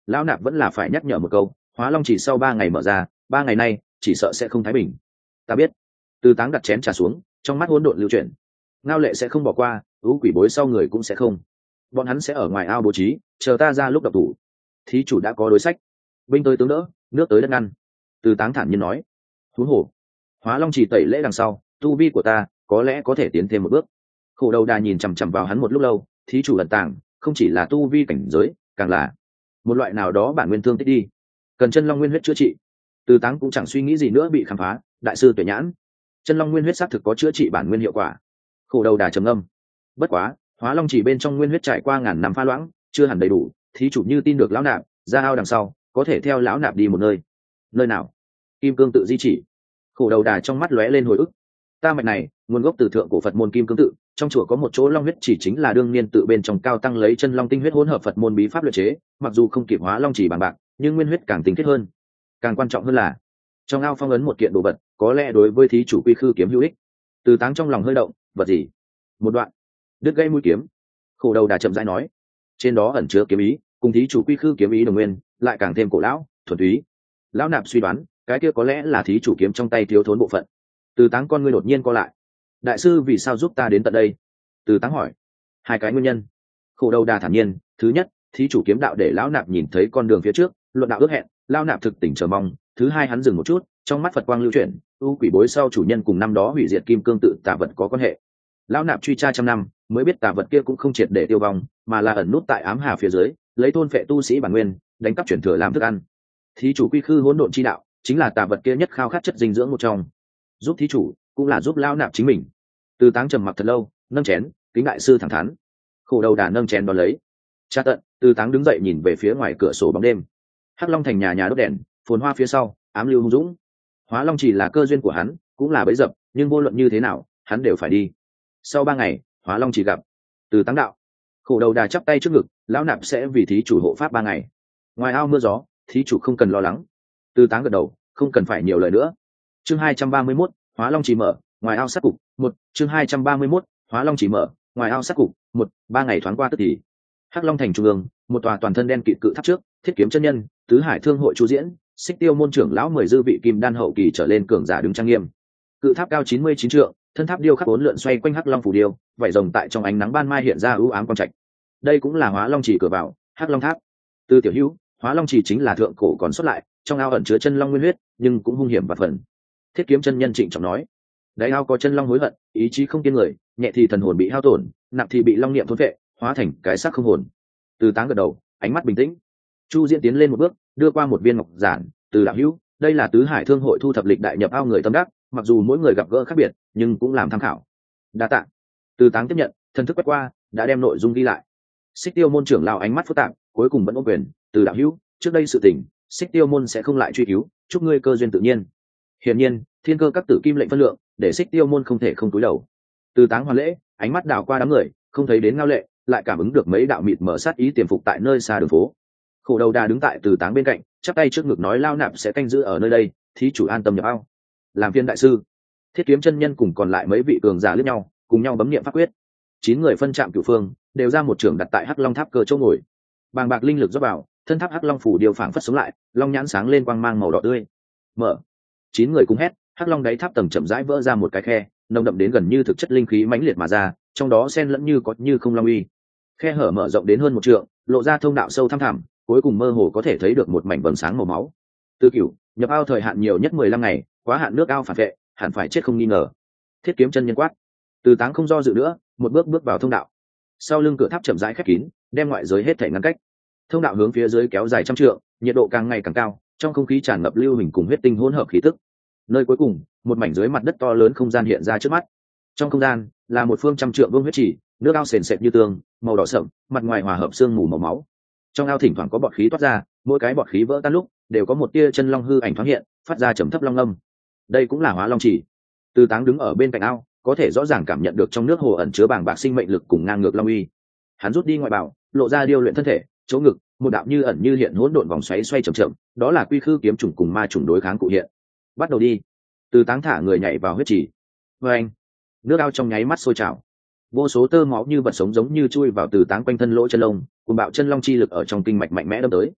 lão nạp vẫn là phải nhắc nhở một câu, hóa long chỉ sau 3 ngày mở ra, 3 ngày nay chỉ sợ sẽ không thái bình. Ta biết. Từ Táng đặt chén trà xuống, trong mắt hỗn độn lưu chuyển. Ngao Lệ sẽ không bỏ qua, ưu quỷ bối sau người cũng sẽ không. Bọn hắn sẽ ở ngoài ao bố trí, chờ ta ra lúc độc thủ. Thí chủ đã có đối sách, binh tới tướng đỡ, nước tới đất ngăn. Từ Táng thản nhiên nói. Huống hồ, hóa long chỉ tẩy lễ đằng sau, tu vi của ta có lẽ có thể tiến thêm một bước. Khổ Đầu Đà nhìn chằm chằm vào hắn một lúc lâu, thí chủ ẩn tàng, không chỉ là tu vi cảnh giới, càng là một loại nào đó bản nguyên thương tích đi, cần chân long nguyên huyết chữa trị. Từ Táng cũng chẳng suy nghĩ gì nữa bị khám phá, đại sư Tuệ Nhãn, chân long nguyên huyết xác thực có chữa trị bản nguyên hiệu quả. Khổ Đầu Đà trầm ngâm. Bất quá, hóa long chỉ bên trong nguyên huyết trải qua ngàn năm pha loãng, chưa hẳn đầy đủ, thí chủ như tin được lão nạp, ra ao đằng sau, có thể theo lão nạp đi một nơi. Nơi nào? Kim Cương tự di chỉ. Khổ Đầu Đà trong mắt lóe lên hồi ức. Ta mạch này nguồn gốc từ thượng cổ Phật môn Kim Cương tự, trong chùa có một chỗ long huyết chỉ chính là đương niên tự bên trong cao tăng lấy chân long tinh huyết hỗn hợp Phật môn bí pháp luyện chế, mặc dù không kịp hóa long chỉ bằng bạc, nhưng nguyên huyết càng tinh khiết hơn. Càng quan trọng hơn là, trong ao phong ấn một kiện đồ vật, có lẽ đối với thí chủ quy khư kiếm hữu ích. Từ Táng trong lòng hơi động, vật gì? Một đoạn đứt gãy mũi kiếm. Khổ Đầu Đà chậm rãi nói, trên đó ẩn chứa kiếm ý, cùng thí chủ quy khư kiếm ý đồng nguyên, lại càng thêm cổ lão, thuần túy. Lão nạp suy đoán, cái kia có lẽ là thí chủ kiếm trong tay thiếu thốn bộ phận. Từ Táng con ngươi đột nhiên co lại. Đại sư vì sao giúp ta đến tận đây? Từ Táng hỏi. 2 cái nguyên nhân. Khổ Đầu Đà thản nhiên, thứ nhất, thí chủ kiếm đạo để lão nạp nhìn thấy con đường phía trước, luận đạo ước hẹn, lão nạp thực tình chờ mong. Thứ hai, hắn dừng một chút, trong mắt Phật quang lưu chuyển, u quỷ bối sau chủ nhân cùng năm đó hủy diệt Kim Cương tự tà vật có quan hệ. Lão nạp truy tra trăm năm, mới biết tà vật kia cũng không triệt để tiêu vong, mà là ẩn nút tại ám hà phía dưới, lấy thôn phệ tu sĩ bản nguyên, đánh cắp chuyển thừa làm thức ăn. Thí chủ quy khư hỗn độn chi đạo, chính là tà vật kia nhất khao khát chất dinh dưỡng một trong. Giúp thí chủ, cũng là giúp lão nạp chính mình. Từ Táng trầm mặc thật lâu, nâng chén, kính đại sư thẳng thắn. Khổ Đầu Đà nâng chén đón lấy. Cha tận, Từ Táng đứng dậy nhìn về phía ngoài cửa sổ bóng đêm. Hắc Long thành nhà nhà đốt đèn, phồn hoa phía sau, ám lưu hung dũng. Hóa long chỉ là cơ duyên của hắn, cũng là bấy dập, nhưng vô luận như thế nào, hắn đều phải đi. Sau 3 ngày, hóa long chỉ gặp. Từ Táng đạo. Khổ Đầu Đà chắp tay trước ngực, lão nạp sẽ vì thí chủ hộ pháp 3 ngày. Ngoài ao mưa gió, thí chủ không cần lo lắng. Từ Táng gật đầu, không cần phải nhiều lời nữa. Chương 231, hóa long chỉ mở, ngoài ao sát cục. 1. Chương 231, hóa long chỉ mở, ngoài ao sát cục. 1. 3 ngày thoáng qua tức thì. Hắc Long thành trung ương, một tòa toàn thân đen kịt cự tháp trước, Thiết Kiếm chân nhân, Tứ Hải thương hội chu diễn, Xích Tiêu môn trưởng lão 10 dư vị kim đan hậu kỳ trở lên cường giả đứng trang nghiêm. Cự tháp cao 99 trượng, thân tháp điêu khắc 4 lượn xoay quanh Hắc Long phủ điêu, vảy rồng tại trong ánh nắng ban mai hiện ra ưu ám quang trạch. Đây cũng là hóa long chỉ cửa vào, Hắc Long tháp. Từ Tiểu Hữu, hóa long chỉ chính là thượng cổ còn xuất lại, trong ao ẩn chứa chân long nguyên huyết, nhưng cũng hung hiểm và phần. Thiết Kiếm chân nhân trịnh trọng nói, đáy ao có chân long hối hận, ý chí không kiên người, nhẹ thì thần hồn bị hao tổn, nặng thì bị long niệm thôn vệ, hóa thành cái xác không hồn. Từ Táng gật đầu, ánh mắt bình tĩnh. Chu Diễn tiến lên một bước, đưa qua một viên ngọc giản. Từ đạo hữu, đây là Tứ Hải thương hội thu thập lịch đại nhập ao người tâm đắc, mặc dù mỗi người gặp gỡ khác biệt, nhưng cũng làm tham khảo. Đa tạ. Từ Táng tiếp nhận, thần thức quét qua, đã đem nội dung ghi lại. Xích Tiêu môn trưởng lão ánh mắt phức tạp, cuối cùng vẫn ôm quyền. Từ đạo hữu, trước đây sự tình, Xích Tiêu môn sẽ không lại truy cứu, chúc ngươi cơ duyên tự nhiên. Hiển nhiên, thiên cơ các tử kim lệnh phân lượng, để Xích Tiêu môn không thể không cúi đầu. Từ Táng hoàn lễ, ánh mắt đảo qua đám người, không thấy đến Ngao Lệ, lại cảm ứng được mấy đạo mịt mở sát ý tiềm phục tại nơi xa đường phố. Khổ Đầu Đà đứng tại Từ Táng bên cạnh, chắp tay trước ngực nói, lao nạp sẽ canh giữ ở nơi đây, thí chủ an tâm nhập ao. Làm phiên đại sư. Thiết Kiếm chân nhân cùng còn lại mấy vị cường giả liếc nhau, cùng nhau bấm niệm pháp quyết. 9 người phân trạm cửu phương, đều ra một trường đặt tại Hắc Long tháp cơ chỗ ngồi. Bàng bạc linh lực rót vào, thân tháp Hắc Long phủ điều phảng phất sống lại, long nhãn sáng lên quang mang màu đỏ tươi. Mở. 9 người cùng hét, Hắc Long đáy tháp tầng chậm rãi vỡ ra một cái khe, nồng đậm đến gần như thực chất linh khí mãnh liệt mà ra, trong đó xen lẫn như có như không long uy. Khe hở mở rộng đến hơn 1 trượng, lộ ra thông đạo sâu thăm thẳm, cuối cùng mơ hồ có thể thấy được một mảnh vầng sáng màu máu. Từ Cửu, nhập ao thời hạn nhiều nhất 15 ngày, quá hạn nước ao phản vệ, hẳn phải chết không nghi ngờ. Thiết Kiếm chân nhân quát. Từ Táng không do dự nữa, một bước bước vào thông đạo. Sau lưng cửa tháp chậm rãi khép kín, đem ngoại giới hết thảy ngăn cách. Thông đạo hướng phía dưới kéo dài trăm trượng, nhiệt độ càng ngày càng cao, trong không khí tràn ngập lưu hình cùng huyết tinh hỗn hợp khí tức. Nơi cuối cùng, một mảnh dưới mặt đất to lớn không gian hiện ra trước mắt. Trong không gian là một phương trăm trượng vương huyết chỉ, nước ao sền sệt như tương, màu đỏ sậm, mặt ngoài hòa hợp xương mù màu máu. Trong ao thỉnh thoảng có bọt khí toát ra, mỗi cái bọt khí vỡ tan lúc đều có một tia chân long hư ảnh thoáng hiện, phát ra trầm thấp long âm. Đây cũng là hóa long chỉ. Từ Táng đứng ở bên cạnh ao, có thể rõ ràng cảm nhận được trong nước hồ ẩn chứa bàng bạc sinh mệnh lực cùng ngang ngược long uy. Hắn rút đi ngoại bảo, lộ ra điêu luyện thân thể, chỗ ngực, một đạo như ẩn như hiện hỗn độn vòng xoáy xoay chậm chậm, đó là quy khư kiếm trùng cùng ma trùng đối kháng cụ hiện. Bắt đầu đi. Từ Táng thả người nhảy vào huyết chỉ. Và anh, nước ao trong nháy mắt sôi trào, vô số tơ máu như vật sống giống như chui vào Từ Táng quanh thân lỗ chân lông, cùng bạo chân long chi lực ở trong kinh mạch mạnh mẽ đâm tới.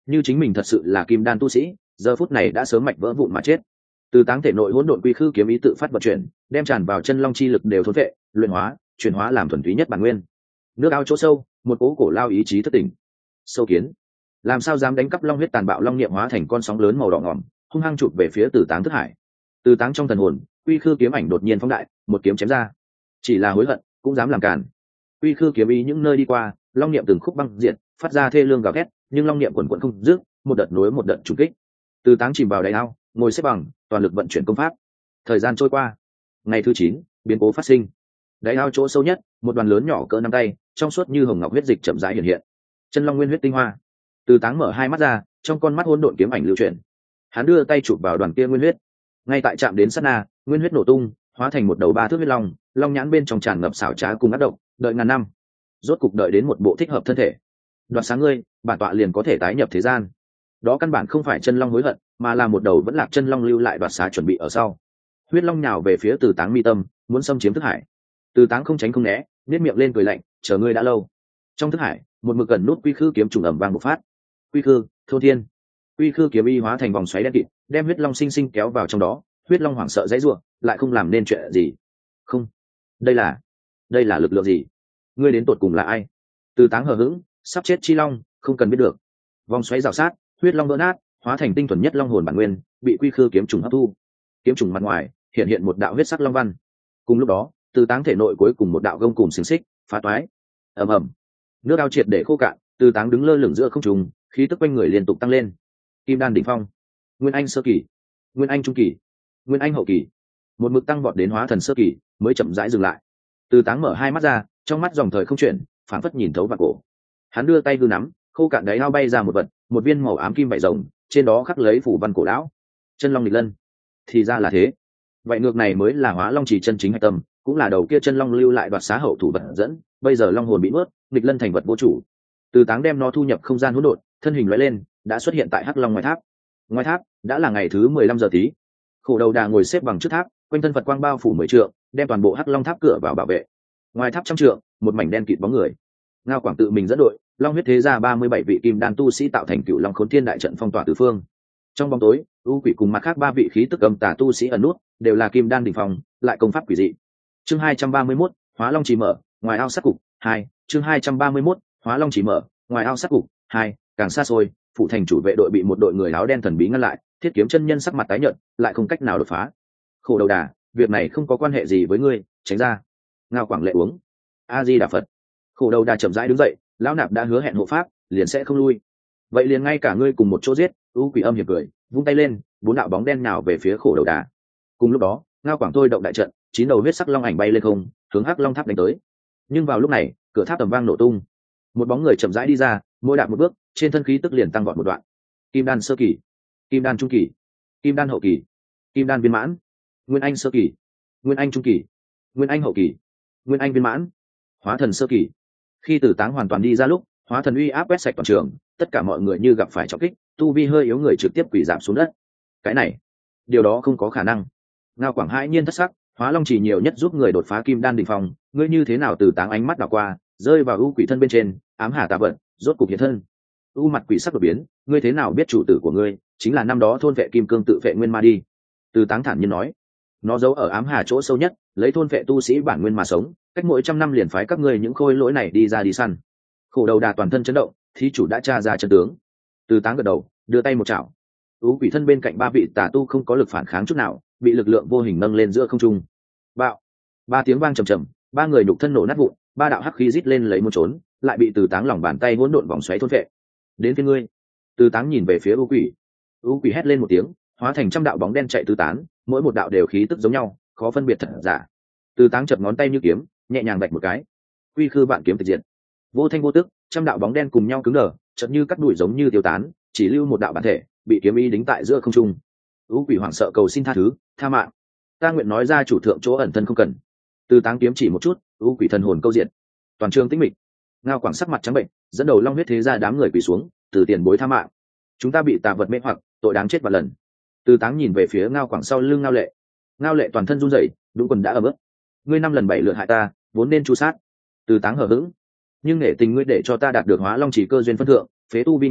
như chính mình thật sự là kim đan tu sĩ, giờ phút này đã sớm mạch vỡ vụn mà chết. Từ táng thể nội hỗn độn quy khư kiếm ý tự phát vận chuyển, đem tràn vào chân long chi lực đều thốn vệ, luyện hóa, chuyển hóa làm thuần túy nhất bản nguyên. Nước ao chỗ sâu, một cố cổ lao ý chí thất tỉnh. Sâu kiến, làm sao dám đánh cắp long huyết tàn bạo, long niệm hóa thành con sóng lớn màu đỏ ngỏm, hung hăng chụp về phía Từ táng thức hải. Từ táng trong thần hồn, quy khư kiếm ảnh đột nhiên phóng đại, một kiếm chém ra. Chỉ là hối hận, cũng dám làm cản. Quy khư kiếm ý những nơi đi qua, long niệm từng khúc băng diện, phát ra thê lương gào thét, nhưng long niệm quần quần không dứt, một đợt nối một đợt trùng kích. Từ táng chìm vào đáy ao, ngồi xếp bằng, toàn lực vận chuyển công pháp. Thời gian trôi qua, ngày thứ 9, biến cố phát sinh. Đáy ao chỗ sâu nhất, một đoàn lớn nhỏ cỡ nắm tay, trong suốt như hồng ngọc huyết dịch chậm rãi hiện hiện. Chân long nguyên huyết tinh hoa. Từ táng mở hai mắt ra, trong con mắt hỗn độn kiếm ảnh lưu chuyển. Hắn đưa tay chụp vào đoàn kia nguyên huyết. Ngay tại chạm đến sát na, nguyên huyết nổ tung, hóa thành một đầu 3 thước huyết long, long nhãn bên trong tràn ngập xảo trá cùng ác độc, đợi ngàn năm, rốt cục đợi đến một bộ thích hợp thân thể. Đoạt sáng ngươi, bản tọa liền có thể tái nhập thế gian. Đó căn bản không phải chân long hối hận, mà là một đầu vẫn lạc chân long lưu lại đoạt xá chuẩn bị ở sau. Huyết long nhào về phía Từ táng mi tâm, muốn xâm chiếm thức hải. Từ táng không tránh không né, nét miệng lên cười lạnh, chờ ngươi đã lâu. Trong thức hải, một mực gần nút quy khư kiếm trùng ầm vang bộc phát. Quy khư, thôn thiên. Quy khư kiếm y hóa thành vòng xoáy đen kịt, đem huyết long sinh sinh kéo vào trong đó. Huyết long hoảng sợ dãy rủa, lại không làm nên chuyện gì. Không, đây là lực lượng gì? Ngươi đến tột cùng là ai? Từ táng hờ hững, sắp chết chi long, không cần biết được. Vòng xoáy rào sát, huyết long vỡ nát, hóa thành tinh thuần nhất long hồn bản nguyên, bị quy khư kiếm trùng hấp thu. Kiếm trùng mặt ngoài hiện một đạo huyết sắc long văn. Cùng lúc đó, Từ táng thể nội cuối cùng một đạo gông cùm xiềng xích phá toái. Ầm ầm, nước ao triệt để khô cạn. Từ táng đứng lơ lửng giữa không trung, khí tức quanh người liên tục tăng lên. Kim đan đỉnh phong, nguyên anh sơ kỳ, nguyên anh trung kỳ, nguyên anh hậu kỳ, một mực tăng vọt đến hóa thần sơ kỳ mới chậm rãi dừng lại. Từ táng mở hai mắt ra, trong mắt dòng thời không chuyển, phảng phất nhìn thấu vào cổ. Hắn đưa tay hư nắm, khô cạn đáy ao bay ra một vật, một viên màu ám kim vảy rồng, trên đó khắc lấy phủ văn cổ lão. Chân long nghịch lân. Thì ra là thế. Vậy ngược này mới là Hóa Long Chỉ chân chính hạch tâm, cũng là đầu kia chân long lưu lại đoạt xá hậu thủ vật dẫn. Bây giờ long hồn bị nuốt, nghịch lân thành vật vô chủ. Từ táng đem nó thu nhập không gian hỗn độn, thân hình lóe lên, đã xuất hiện tại Hắc Long ngoài tháp. Ngoài tháp đã là ngày thứ 15 giờ tí. Khổ đầu đà ngồi xếp bằng trước tháp, quanh thân Phật quang bao phủ 10 trượng, đem toàn bộ Hắc Long tháp cửa vào bảo vệ. Ngoài tháp trăm trượng, một mảnh đen kịt bóng người. Ngao Quảng tự mình dẫn đội, long huyết thế gia 37 vị kim đan tu sĩ tạo thành Cửu Long Khốn Thiên đại trận phong tỏa tứ phương. Trong bóng tối, u quỷ cùng mặt khác 3 vị khí tức âm tà tu sĩ ẩn nút, đều là kim đan đỉnh phong, lại công pháp quỷ dị. Chương 231, Hóa Long Chỉ mở, ngoài ao sát cục 2. Chương 231, Hóa Long Chỉ mở, ngoài ao sát cục 2. Càng xa xôi, phụ thành chủ vệ đội bị một đội người áo đen thần bí ngăn lại, Thiết Kiếm chân nhân sắc mặt tái nhợt, lại không cách nào đột phá. Khổ đầu đà, việc này không có quan hệ gì với ngươi, tránh ra. Ngao Quảng lệ uống. A Di Đà Phật. Khổ đầu đà chậm rãi đứng dậy, lão nạp đã hứa hẹn hộ pháp, liền sẽ không lui. Vậy liền ngay cả ngươi cùng một chỗ giết. U quỷ âm hiểm cười, vung tay lên, 4 đạo bóng đen nào về phía khổ đầu đà. Cùng lúc đó, Ngao Quảng thôi động đại trận, 9 đầu huyết sắc long ảnh bay lên không, hướng Hắc Long tháp đánh tới. Nhưng vào lúc này, cửa tháp tầm vang nổ tung, một bóng người chậm rãi đi ra, mỗi đạp một bước, trên thân khí tức liền tăng vọt một đoạn. Kim đan sơ kỳ, kim đan trung kỳ, kim đan hậu kỳ, kim đan viên mãn, nguyên anh sơ kỳ, nguyên anh trung kỳ, nguyên anh hậu kỳ, nguyên anh viên mãn, hóa thần sơ kỳ. Khi Tử Táng hoàn toàn đi ra lúc, hóa thần uy áp quét sạch toàn trường, tất cả mọi người như gặp phải trọng kích, tu vi hơi yếu người trực tiếp quỳ giảm xuống đất. Cái này, điều đó không có khả năng. Ngao Quảng hãi nhiên thất sắc, Hóa Long chỉ nhiều nhất giúp người đột phá kim đan đỉnh phong, ngươi như thế nào? Tử Táng ánh mắt đảo qua, rơi vào u quỷ thân bên trên, ám hà tà vận, rốt cục hiện thân. U mặt quỷ sắc đột biến, ngươi thế nào biết chủ tử của ngươi chính là năm đó thôn vệ kim cương tự vệ nguyên ma đi? Tử Táng thản nhiên nói, nó giấu ở ám hà chỗ sâu nhất, lấy thôn vệ tu sĩ bản nguyên mà sống, cách mỗi 100 năm liền phái các ngươi những khôi lỗi này đi ra đi săn. Khổ đầu đà toàn thân chấn động, thí chủ đã tra ra chân tướng. Tử Táng gật đầu, đưa tay một chảo, u quỷ thân bên cạnh 3 vị tà tu không có lực phản kháng chút nào, bị lực lượng vô hình nâng lên giữa không trung. Bạo, 3 tiếng vang trầm trầm, 3 người nhục thân nổ nát vụn, 3 đạo hắc khí rít lên lấy muốn trốn, lại bị Tử Táng lòng bàn tay hỗn độn vòng xoáy thôn vệ. Đến phía ngươi. Tử Táng nhìn về phía u quỷ. U quỷ hét lên một tiếng, hóa thành trăm đạo bóng đen chạy tứ tán, mỗi một đạo đều khí tức giống nhau, khó phân biệt thật giả. Tử Táng chập ngón tay như kiếm, nhẹ nhàng vạch một cái, quy khư vạn kiếm tịch diệt. Vô thanh vô tức, trăm đạo bóng đen cùng nhau cứng đờ, chợt như cắt đuổi giống như tiêu tán, chỉ lưu một đạo bản thể bị kiếm ý đính tại giữa không trung. U quỷ hoảng sợ cầu xin tha thứ, tha mạng, ta nguyện nói ra chủ thượng chỗ ẩn thân không cần. Tử Táng kiếm chỉ một chút, u quỷ thần hồn câu diện, toàn trường tĩnh mịch. Ngao Quảng sắc mặt trắng bệnh, dẫn đầu long huyết thế gia đám người quỳ xuống, từ tiền bối tha mạng, chúng ta bị tà vật mê hoặc, tội đáng chết vạn lần. Tử Táng nhìn về phía Ngao Quảng sau lưng Ngao Lệ. Ngao Lệ toàn thân run rẩy, đúng quần đã ẩm ướt. Ngươi 5 lần 7 lượt hại ta, vốn nên tru sát. Tử Táng hờ hững, nhưng nể tình ngươi để cho ta đạt được Hóa Long chỉ cơ duyên phân thượng, phế tu vi ngươi,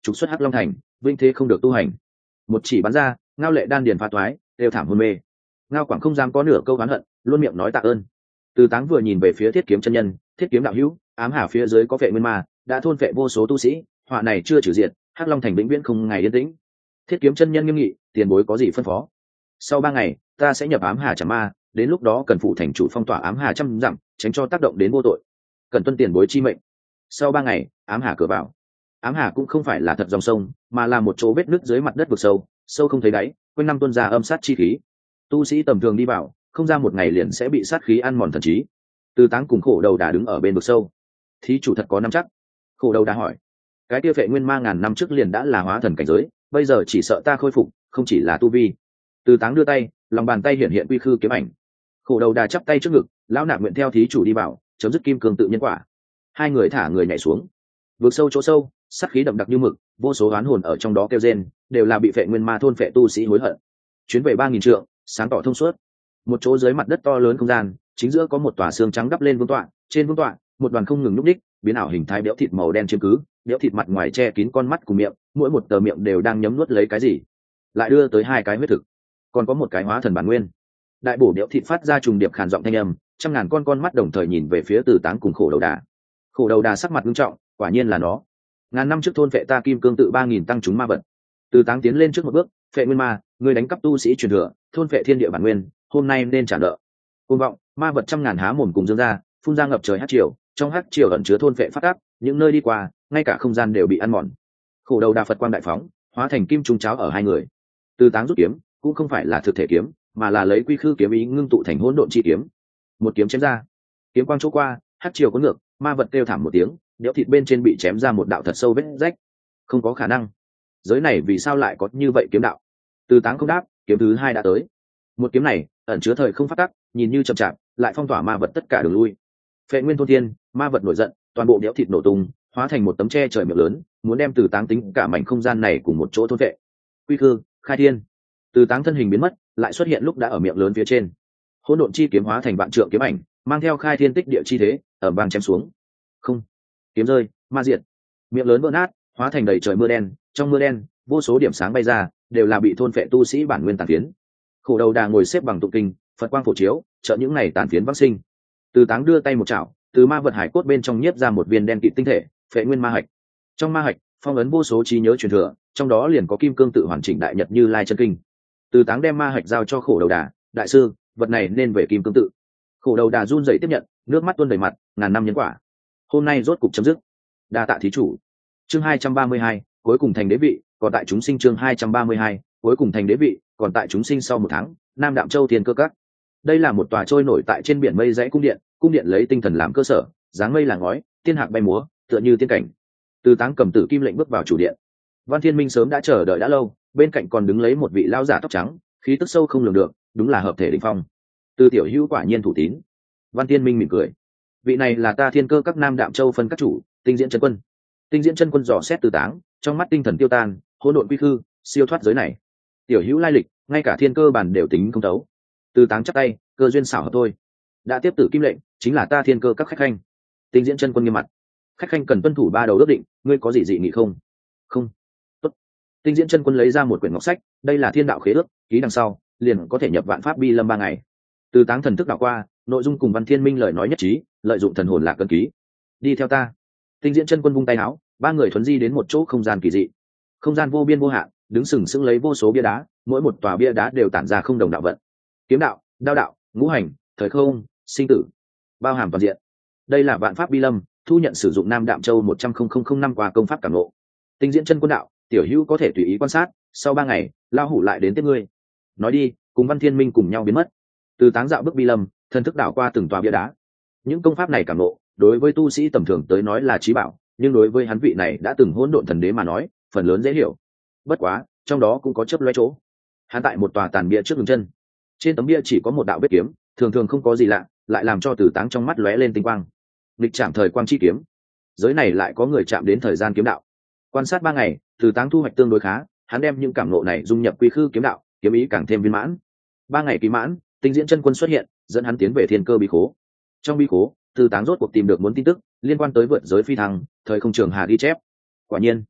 trục xuất hắc long thành, vinh thế không được tu hành. Một chỉ bắn ra, Ngao Lệ đan điền phá toái, đều thảm hôn mê. Ngao Quảng không dám có nửa câu oán hận, luôn miệng nói tạ ơn. Từ Táng vừa nhìn về phía Thiết Kiếm chân nhân, Thiết Kiếm đạo hữu, ám hà phía dưới có vệ nguyên ma, đã thôn vệ vô số tu sĩ, họa này chưa trừ diệt, hắc long thành vĩnh viễn không ngày yên tĩnh. Thiết Kiếm chân nhân nghiêm nghị, tiền bối có gì phân phó? Sau 3 ngày, ta sẽ nhập ám hà trảm ma, đến lúc đó cần phụ thành chủ phong tỏa ám hà trăm dặm, tránh cho tác động đến vô tội. Cần tuân tiền bối chi mệnh. Sau 3 ngày, ám hà cửa vào. Ám hà cũng không phải là thật dòng sông, mà là một chỗ vết nứt dưới mặt đất vực sâu, sâu không thấy đáy, quanh năm tuôn ra âm sát chi khí. Tu sĩ tầm thường đi vào, không ra một ngày liền sẽ bị sát khí ăn mòn thần trí. Từ Táng cùng Khổ Đầu Đà đứng ở bên vực sâu. Thí chủ thật có nắm chắc? Khổ Đầu Đà hỏi. Cái kia Vệ Nguyên Ma ngàn năm trước liền đã là hóa thần cảnh giới, bây giờ chỉ sợ ta khôi phục, không chỉ là tu vi. Từ Táng đưa tay, lòng bàn tay hiện hiện quy khư kiếm ảnh. Khổ Đầu Đà chắp tay trước ngực, lão nạp nguyện theo thí chủ đi vào, chấm dứt kim cương tự nhân quả. Hai người thả người nhảy xuống. Vực sâu chỗ sâu, sát khí đậm đặc như mực, vô số oán hồn ở trong đó kêu rên, đều là bị Vệ Nguyên Ma thôn phệ tu sĩ hối hận. Chuyến về 3000 trượng, sáng tỏ thông suốt. Một chỗ dưới mặt đất to lớn không gian, chính giữa có một tòa xương trắng đắp lên vương tọa, trên vương tọa, một đoàn không ngừng nhúc nhích, biến ảo hình thái béo thịt màu đen chiếm cứ, béo thịt mặt ngoài che kín con mắt cùng miệng, mỗi một tờ miệng đều đang nhấm nuốt lấy cái gì. Lại đưa tới 2 cái huyết thực, còn có một cái hóa thần bản nguyên. Đại bổ béo thịt phát ra trùng điệp khàn giọng thanh âm, trăm ngàn con mắt đồng thời nhìn về phía Từ Táng cùng Khổ Đầu Đà. Khổ Đầu Đà sắc mặt nghiêm trọng, quả nhiên là nó. Ngàn năm trước thôn phệ ta kim cương tự 3000 tăng chúng ma vật. Từ Táng tiến lên trước một bước, Phệ Nguyên Ma, người đánh cắp tu sĩ truyền thừa, thôn phệ thiên địa bản nguyên, hôm nay nên trả nợ. Côn vọng, ma vật trăm ngàn há mồm cùng dương ra, phun ra ngập trời hắc triều, trong hắc triều ẩn chứa thôn phệ phát tác, những nơi đi qua, ngay cả không gian đều bị ăn mòn. Khổ Đầu Đà Phật quang đại phóng, hóa thành kim trung cháo ở hai người. Từ Táng rút kiếm, cũng không phải là thực thể kiếm, mà là lấy quy khư kiếm ý ngưng tụ thành hỗn độn chi kiếm. Một kiếm chém ra, kiếm quang chỗ qua, hắc triều có ngược, ma vật kêu thảm một tiếng, đẽo thịt bên trên bị chém ra một đạo thật sâu vết rách. Không có khả năng, giới này vì sao lại có như vậy kiếm đạo? Từ Táng không đáp, kiếm thứ 2 đã tới. Một kiếm này ẩn chứa thời không phát tắc, nhìn như chậm chạp, lại phong tỏa ma vật tất cả đường lui. Phệ Nguyên thôn thiên, ma vật nổi giận, toàn bộ đẽo thịt nổ tung, hóa thành một tấm che trời miệng lớn, muốn đem Từ Táng tính cả mảnh không gian này cùng một chỗ thôn vệ. Quy khư, khai thiên. Từ Táng thân hình biến mất, lại xuất hiện lúc đã ở miệng lớn phía trên. Hỗn độn chi kiếm hóa thành vạn trượng kiếm ảnh, mang theo khai thiên tích địa chi thế, ở vang chém xuống. Không, kiếm rơi, ma diệt. Miệng lớn vỡ nát, hóa thành đầy trời mưa đen, trong mưa đen, vô số điểm sáng bay ra, đều là bị thôn phệ tu sĩ bản nguyên tàn phiến. Khổ Đầu Đà ngồi xếp bằng tụng kinh, Phật quang phổ chiếu, trợ những này tàn phiến vãng sinh. Từ Táng đưa tay một chảo, từ ma vật hải cốt bên trong nhiếp ra một viên đen kịt tinh thể, Phệ Nguyên ma hạch. Trong ma hạch, phong ấn vô số trí nhớ truyền thừa, trong đó liền có kim cương tự hoàn chỉnh đại nhật Như Lai chân kinh. Từ Táng đem ma hạch giao cho Khổ Đầu Đà, đại sư, vật này nên về kim cương tự. Khổ Đầu Đà run rẩy tiếp nhận, nước mắt tuôn đầy mặt, ngàn năm nhân quả. Hôm nay rốt cục chấm dứt. Đa tạ thí chủ. Chương 232, cuối cùng thành đế vị, còn tại chúng sinh. Chương 232, cuối cùng thành đế vị, còn tại chúng sinh. Sau 1 tháng, Nam Đạm Châu Thiên Cơ Các. Đây là một tòa trôi nổi tại trên biển mây dãy cung điện lấy tinh thần làm cơ sở, dáng mây là ngói, tiên hạc bay múa, tựa như tiên cảnh. Từ Táng cầm tử kim lệnh bước vào chủ điện. Văn Thiên Minh sớm đã chờ đợi đã lâu, bên cạnh còn đứng lấy một vị lão giả tóc trắng, khí tức sâu không lường được, đúng là hợp thể đỉnh phong. Từ tiểu hữu quả nhiên thủ tín. Văn Thiên Minh mỉm cười. Vị này là ta Thiên Cơ Các Nam Đạm Châu phân các chủ, Tinh Diễn chân quân. Tinh Diễn chân quân dò xét Từ Táng, trong mắt tinh thần tiêu tan, hỗn độn quy khư, siêu thoát giới này. Tiểu hữu lai lịch, ngay cả thiên cơ bản đều tính không thấu. Từ Táng chắp tay, cơ duyên xảo hợp thôi. Đã tiếp tử kim lệnh, chính là ta Thiên Cơ Các khách khanh. Tinh Diễn chân quân nghiêm mặt. Khách khanh cần tuân thủ 3 đầu ước định, ngươi có gì dị nghị không? Không. Tốt. Tinh Diễn chân quân lấy ra một quyển ngọc sách, đây là thiên đạo khế ước, ký đằng sau, liền có thể nhập vạn pháp bi lâm 3 ngày. Từ Táng thần thức đảo qua, nội dung cùng Văn Thiên Minh lời nói nhất trí, lợi dụng thần hồn lạc cân ký. Đi theo ta. Tinh Diễn chân quân vung tay áo, 3 người thuấn di đến một chỗ không gian kỳ dị. Không gian vô biên vô hạn, đứng sừng sững lấy vô số bia đá, mỗi một tòa bia đá đều tản ra không đồng đạo vận. Kiếm đạo, đao đạo, ngũ hành, thời không, sinh tử, bao hàm toàn diện. Đây là vạn pháp bi lâm, thu nhận sử dụng Nam Đạm Châu 100,000 năm qua công pháp cảm ngộ. Tinh Diễn chân quân đạo, tiểu hữu có thể tùy ý quan sát, sau 3 ngày, lao hủ lại đến tiếp ngươi. Nói đi, cùng Văn Thiên Minh cùng nhau biến mất. Từ Táng dạo bước bi lâm, thần thức đảo qua từng tòa bia đá. Những công pháp này cảm ngộ, đối với tu sĩ tầm thường tới nói là trí bảo, nhưng đối với hắn vị này đã từng hỗn độn thần đế mà nói, phần lớn dễ hiểu. Bất quá, trong đó cũng có chớp lóe chỗ. Hắn tại một tòa tàn bia trước ngừng chân. Trên tấm bia chỉ có một đạo vết kiếm, thường thường không có gì lạ, lại làm cho Từ Táng trong mắt lóe lên tinh quang. Lịch chạm thời quang chi kiếm. Giới này lại có người chạm đến thời gian kiếm đạo. Quan sát 3 ngày, Từ Táng thu hoạch tương đối khá, hắn đem những cảm ngộ này dung nhập quy khư kiếm đạo, kiếm ý càng thêm viên mãn. 3 ngày kỳ mãn, Tinh Diễn chân quân xuất hiện, dẫn hắn tiến về Thiên Cơ bí khố. Trong bí khố, Từ Táng rốt cuộc tìm được muốn tin tức liên quan tới vượt giới phi thăng, thời không trường hà ghi chép. Quả nhiên,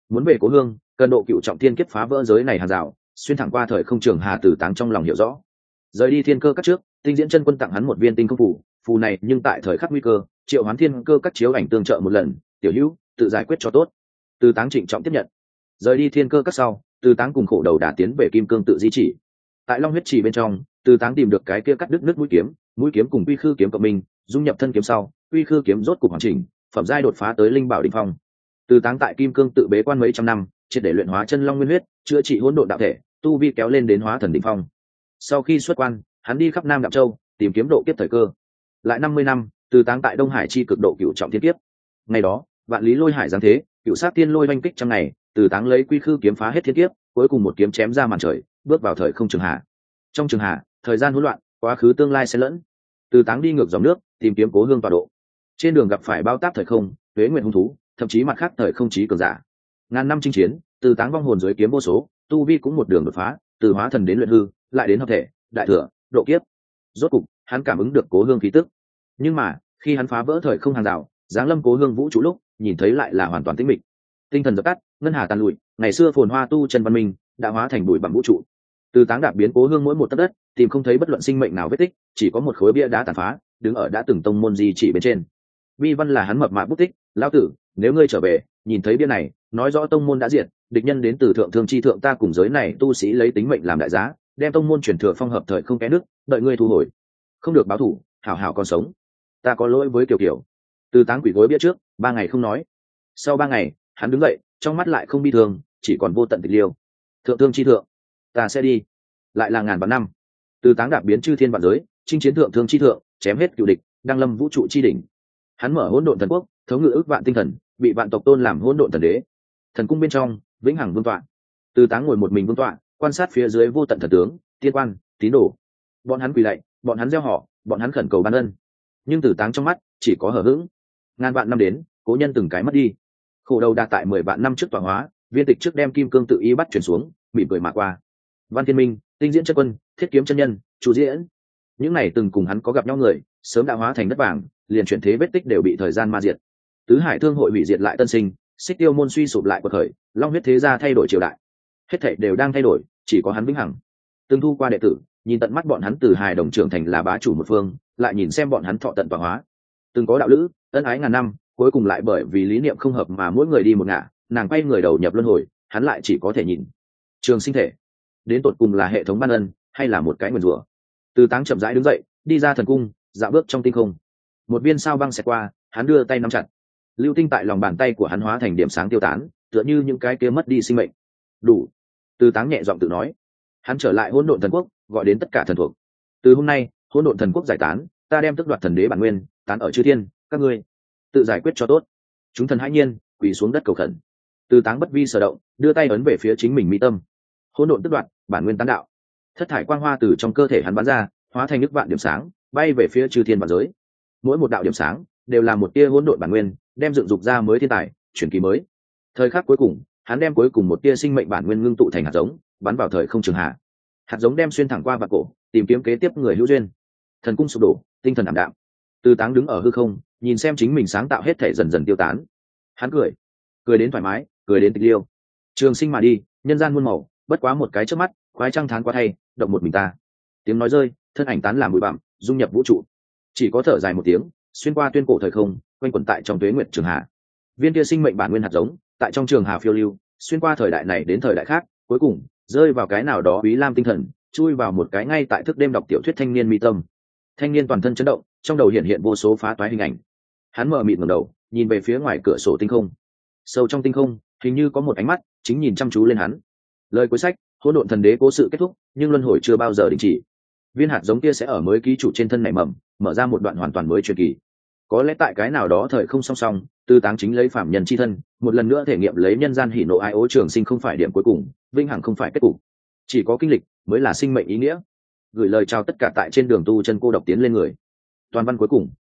Muốn về cố hương cần độ cựu trọng thiên kiếp phá vỡ giới này hàng rào, xuyên thẳng qua thời không trường hà. Từ táng trong lòng hiểu rõ, rời đi thiên cơ các trước, tinh diễn chân quân tặng hắn một viên tinh không phủ, phù này nhưng tại thời khắc nguy cơ triệu hoán thiên cơ các chiếu ảnh tương trợ một lần, tiểu hữu tự giải quyết cho tốt. Từ táng trịnh trọng tiếp nhận. Rời đi thiên cơ các sau, Từ táng cùng khổ đầu đà tiến về kim cương tự di chỉ. Tại long huyết trì bên trong, Từ táng tìm được cái kia cắt đứt mũi kiếm cùng quy khư kiếm cộng minh, dung nhập thân kiếm sau, quy khư kiếm rốt cục hoàn chỉnh, phẩm giai đột phá tới linh bảo đỉnh phong. Từ táng tại kim cương tự bế quan mấy trăm năm, triệt để luyện hóa chân long nguyên huyết, chữa trị hỗn độn đạo thể, tu vi kéo lên đến hóa thần đỉnh phong. Sau khi xuất quan, hắn đi khắp Nam Đạm Châu, tìm kiếm độ kiếp thời cơ. Lại 50 năm, Từ táng tại Đông Hải chi cực độ cửu trọng thiên kiếp. Ngày đó, vạn lý lôi hải giáng thế, cửu sát tiên lôi oanh kích trong ngày, Từ táng lấy quy khư kiếm phá hết thiên kiếp, cuối cùng một kiếm chém ra màn trời, bước vào thời không trường hạ. Trong trường hạ, thời gian hỗn loạn, quá khứ tương lai xen lẫn. Từ táng đi ngược dòng nước, tìm kiếm cố hương tọa độ. Trên đường gặp phải bao táp thời không, tuế nguyện hung thú, thậm chí mặt khác thời không chí cường giả. Ngàn năm chinh chiến, Từ táng vong hồn dưới kiếm vô số, tu vi cũng một đường đột phá, từ hóa thần đến luyện hư, lại đến hợp thể, đại thừa, độ kiếp. Rốt cục, hắn cảm ứng được cố hương khí tức. Nhưng mà, khi hắn phá vỡ thời không hàng rào, giáng lâm cố hương vũ trụ lúc, nhìn thấy lại là hoàn toàn tĩnh mịch. Tinh thần dập tắt, ngân hà tàn lụi, ngày xưa phồn hoa tu chân văn minh đã hóa thành bụi bặm vũ trụ. Từ táng đạp biến cố hương mỗi một tấc đất, tìm không thấy bất luận sinh mệnh nào vết tích, chỉ có một khối bia đá tàn phá, đứng ở đã từng tông môn di chỉ bên trên. Vi văn là hắn mập mạp bút tích, lão tử, nếu ngươi trở về, nhìn thấy bia này, nói rõ tông môn đã diệt, địch nhân đến từ thượng thương chi thượng, ta cùng giới này tu sĩ lấy tính mệnh làm đại giá, đem tông môn truyền thừa phong hợp thời không kẽ nước, đợi ngươi thu hồi. Không được báo thủ, hảo hảo còn sống. Ta có lỗi với Kiều Kiều. Từ táng quỷ gối bia trước, 3 ngày không nói. Sau 3 ngày, hắn đứng dậy, trong mắt lại không bi thương, chỉ còn vô tận tịch liêu. Thượng thương chi thượng, ta sẽ đi. Lại là ngàn vạn năm. Từ táng đạp biến chư thiên vạn giới, chinh chiến thượng thương chi thượng, chém hết cựu địch, đăng lâm vũ trụ chi đỉnh. Hắn mở hỗn độn thần quốc, thống ngự ước vạn tinh thần, bị vạn tộc tôn làm hỗn độn thần đế. Thần cung bên trong, vĩnh hằng vương tọa. Từ táng ngồi một mình vương tọa, quan sát phía dưới vô tận thần tướng, tiên quan, tín đồ. Bọn hắn quỳ lạy, bọn hắn gieo họ, bọn hắn khẩn cầu ban ân. Nhưng Từ táng trong mắt chỉ có hờ hững. Ngàn vạn năm đến, cố nhân từng cái mất đi. Khổ đầu đạt tại 10 vạn năm trước tọa hóa, viên tịch trước đem kim cương tự ý bắt chuyển xuống, mỉm cười mà qua. Văn Thiên Minh, Tinh Diễn chân quân, Thiết Kiếm chân nhân, Chu Diễn, những này từng cùng hắn có gặp nhau người, sớm đã hóa thành đất vàng, liền chuyển thế vết tích đều bị thời gian ma diệt. Tứ Hải Thương hội hủy diệt lại tân sinh, Xích Tiêu môn suy sụp lại quật khởi, Long huyết thế gia thay đổi triều đại. Hết thảy đều đang thay đổi, chỉ có hắn vĩnh hằng. Từng thu qua đệ tử, nhìn tận mắt bọn hắn từ hài đồng trưởng thành là bá chủ một phương, lại nhìn xem bọn hắn thọ tận tọa hóa. Từng có đạo lữ, ân ái ngàn năm, cuối cùng lại bởi vì lý niệm không hợp mà mỗi người đi một ngả, nàng quay người đầu nhập luân hồi, hắn lại chỉ có thể nhìn. Trường sinh thể, đến tột cùng là hệ thống ban ân, hay là một cái nguyền rủa? Từ táng chậm rãi đứng dậy, đi ra thần cung, dạo bước trong tinh không. Một viên sao băng xẹt qua, hắn đưa tay nắm chặt. Lưu tinh tại lòng bàn tay của hắn hóa thành điểm sáng tiêu tán, tựa như những cái kia mất đi sinh mệnh. Đủ. Từ táng nhẹ giọng tự nói. Hắn trở lại hỗn độn thần quốc, gọi đến tất cả thần thuộc. Từ hôm nay, hỗn độn thần quốc giải tán, ta đem tước đoạt thần đế bản nguyên, tán ở chư thiên, các ngươi tự giải quyết cho tốt. Chúng thần hãi nhiên, quỳ xuống đất cầu khẩn. Từ táng bất vi sở động, đưa tay ấn về phía chính mình mi tâm. Hỗn độn tước đoạt, bản nguyên tán đạo. Thất thải quang hoa từ trong cơ thể hắn bắn ra, hóa thành nước vạn điểm sáng, bay về phía chư thiên vạn giới. Mỗi một đạo điểm sáng đều là một tia hỗn độn bản nguyên, đem dựng dục ra mới thiên tài, chuyển kỳ mới. Thời khắc cuối cùng, hắn đem cuối cùng một tia sinh mệnh bản nguyên ngưng tụ thành hạt giống, bắn vào thời không trường hạ. Hạt giống đem xuyên thẳng qua vạn cổ, tìm kiếm kế tiếp người hữu duyên. Thần cung sụp đổ, tinh thần ảm đạm. Từ táng đứng ở hư không, nhìn xem chính mình sáng tạo hết thể dần dần tiêu tán. Hắn cười đến thoải mái, cười đến tịch liêu. Trường sinh mà đi, nhân gian muôn màu, bất quá một cái chớp mắt, khoái trăng tháng qua thay, động một mình ta. Tiếng nói rơi, thân ảnh tán làm bụi bặm, dung nhập vũ trụ. Chỉ có thở dài một tiếng, xuyên qua tuyên cổ thời không, quanh quẩn tại trong tuế nguyệt trường hà. Viên kia sinh mệnh bản nguyên hạt giống, tại trong trường hà phiêu lưu, xuyên qua thời đại này đến thời đại khác, cuối cùng rơi vào cái nào đó Úy Lam tinh thần, chui vào một cái ngay tại thức đêm đọc tiểu thuyết thanh niên mi tâm. Thanh niên toàn thân chấn động, trong đầu hiện hiện vô số phá toái hình ảnh. Hắn mở mịt ngẩng đầu, nhìn về phía ngoài cửa sổ tinh không. Sâu trong tinh không, hình như có một ánh mắt chính nhìn chăm chú lên hắn. Lời cuối sách, hỗn độn thần đế cố sự kết thúc, nhưng luân hồi chưa bao giờ đình chỉ. Viên hạt giống kia sẽ ở mới ký chủ trên thân nảy mầm, mở ra một đoạn hoàn toàn mới truyền kỳ. Có lẽ tại cái nào đó thời không song song, Từ táng chính lấy phạm nhân chi thân, một lần nữa thể nghiệm lấy nhân gian hỉ nộ ai ố, trường sinh không phải điểm cuối cùng, vĩnh hằng không phải kết cục, chỉ có kinh lịch mới là sinh mệnh ý nghĩa. Gửi lời chào tất cả tại trên đường tu chân cô độc tiến lên người. Toàn văn cuối cùng.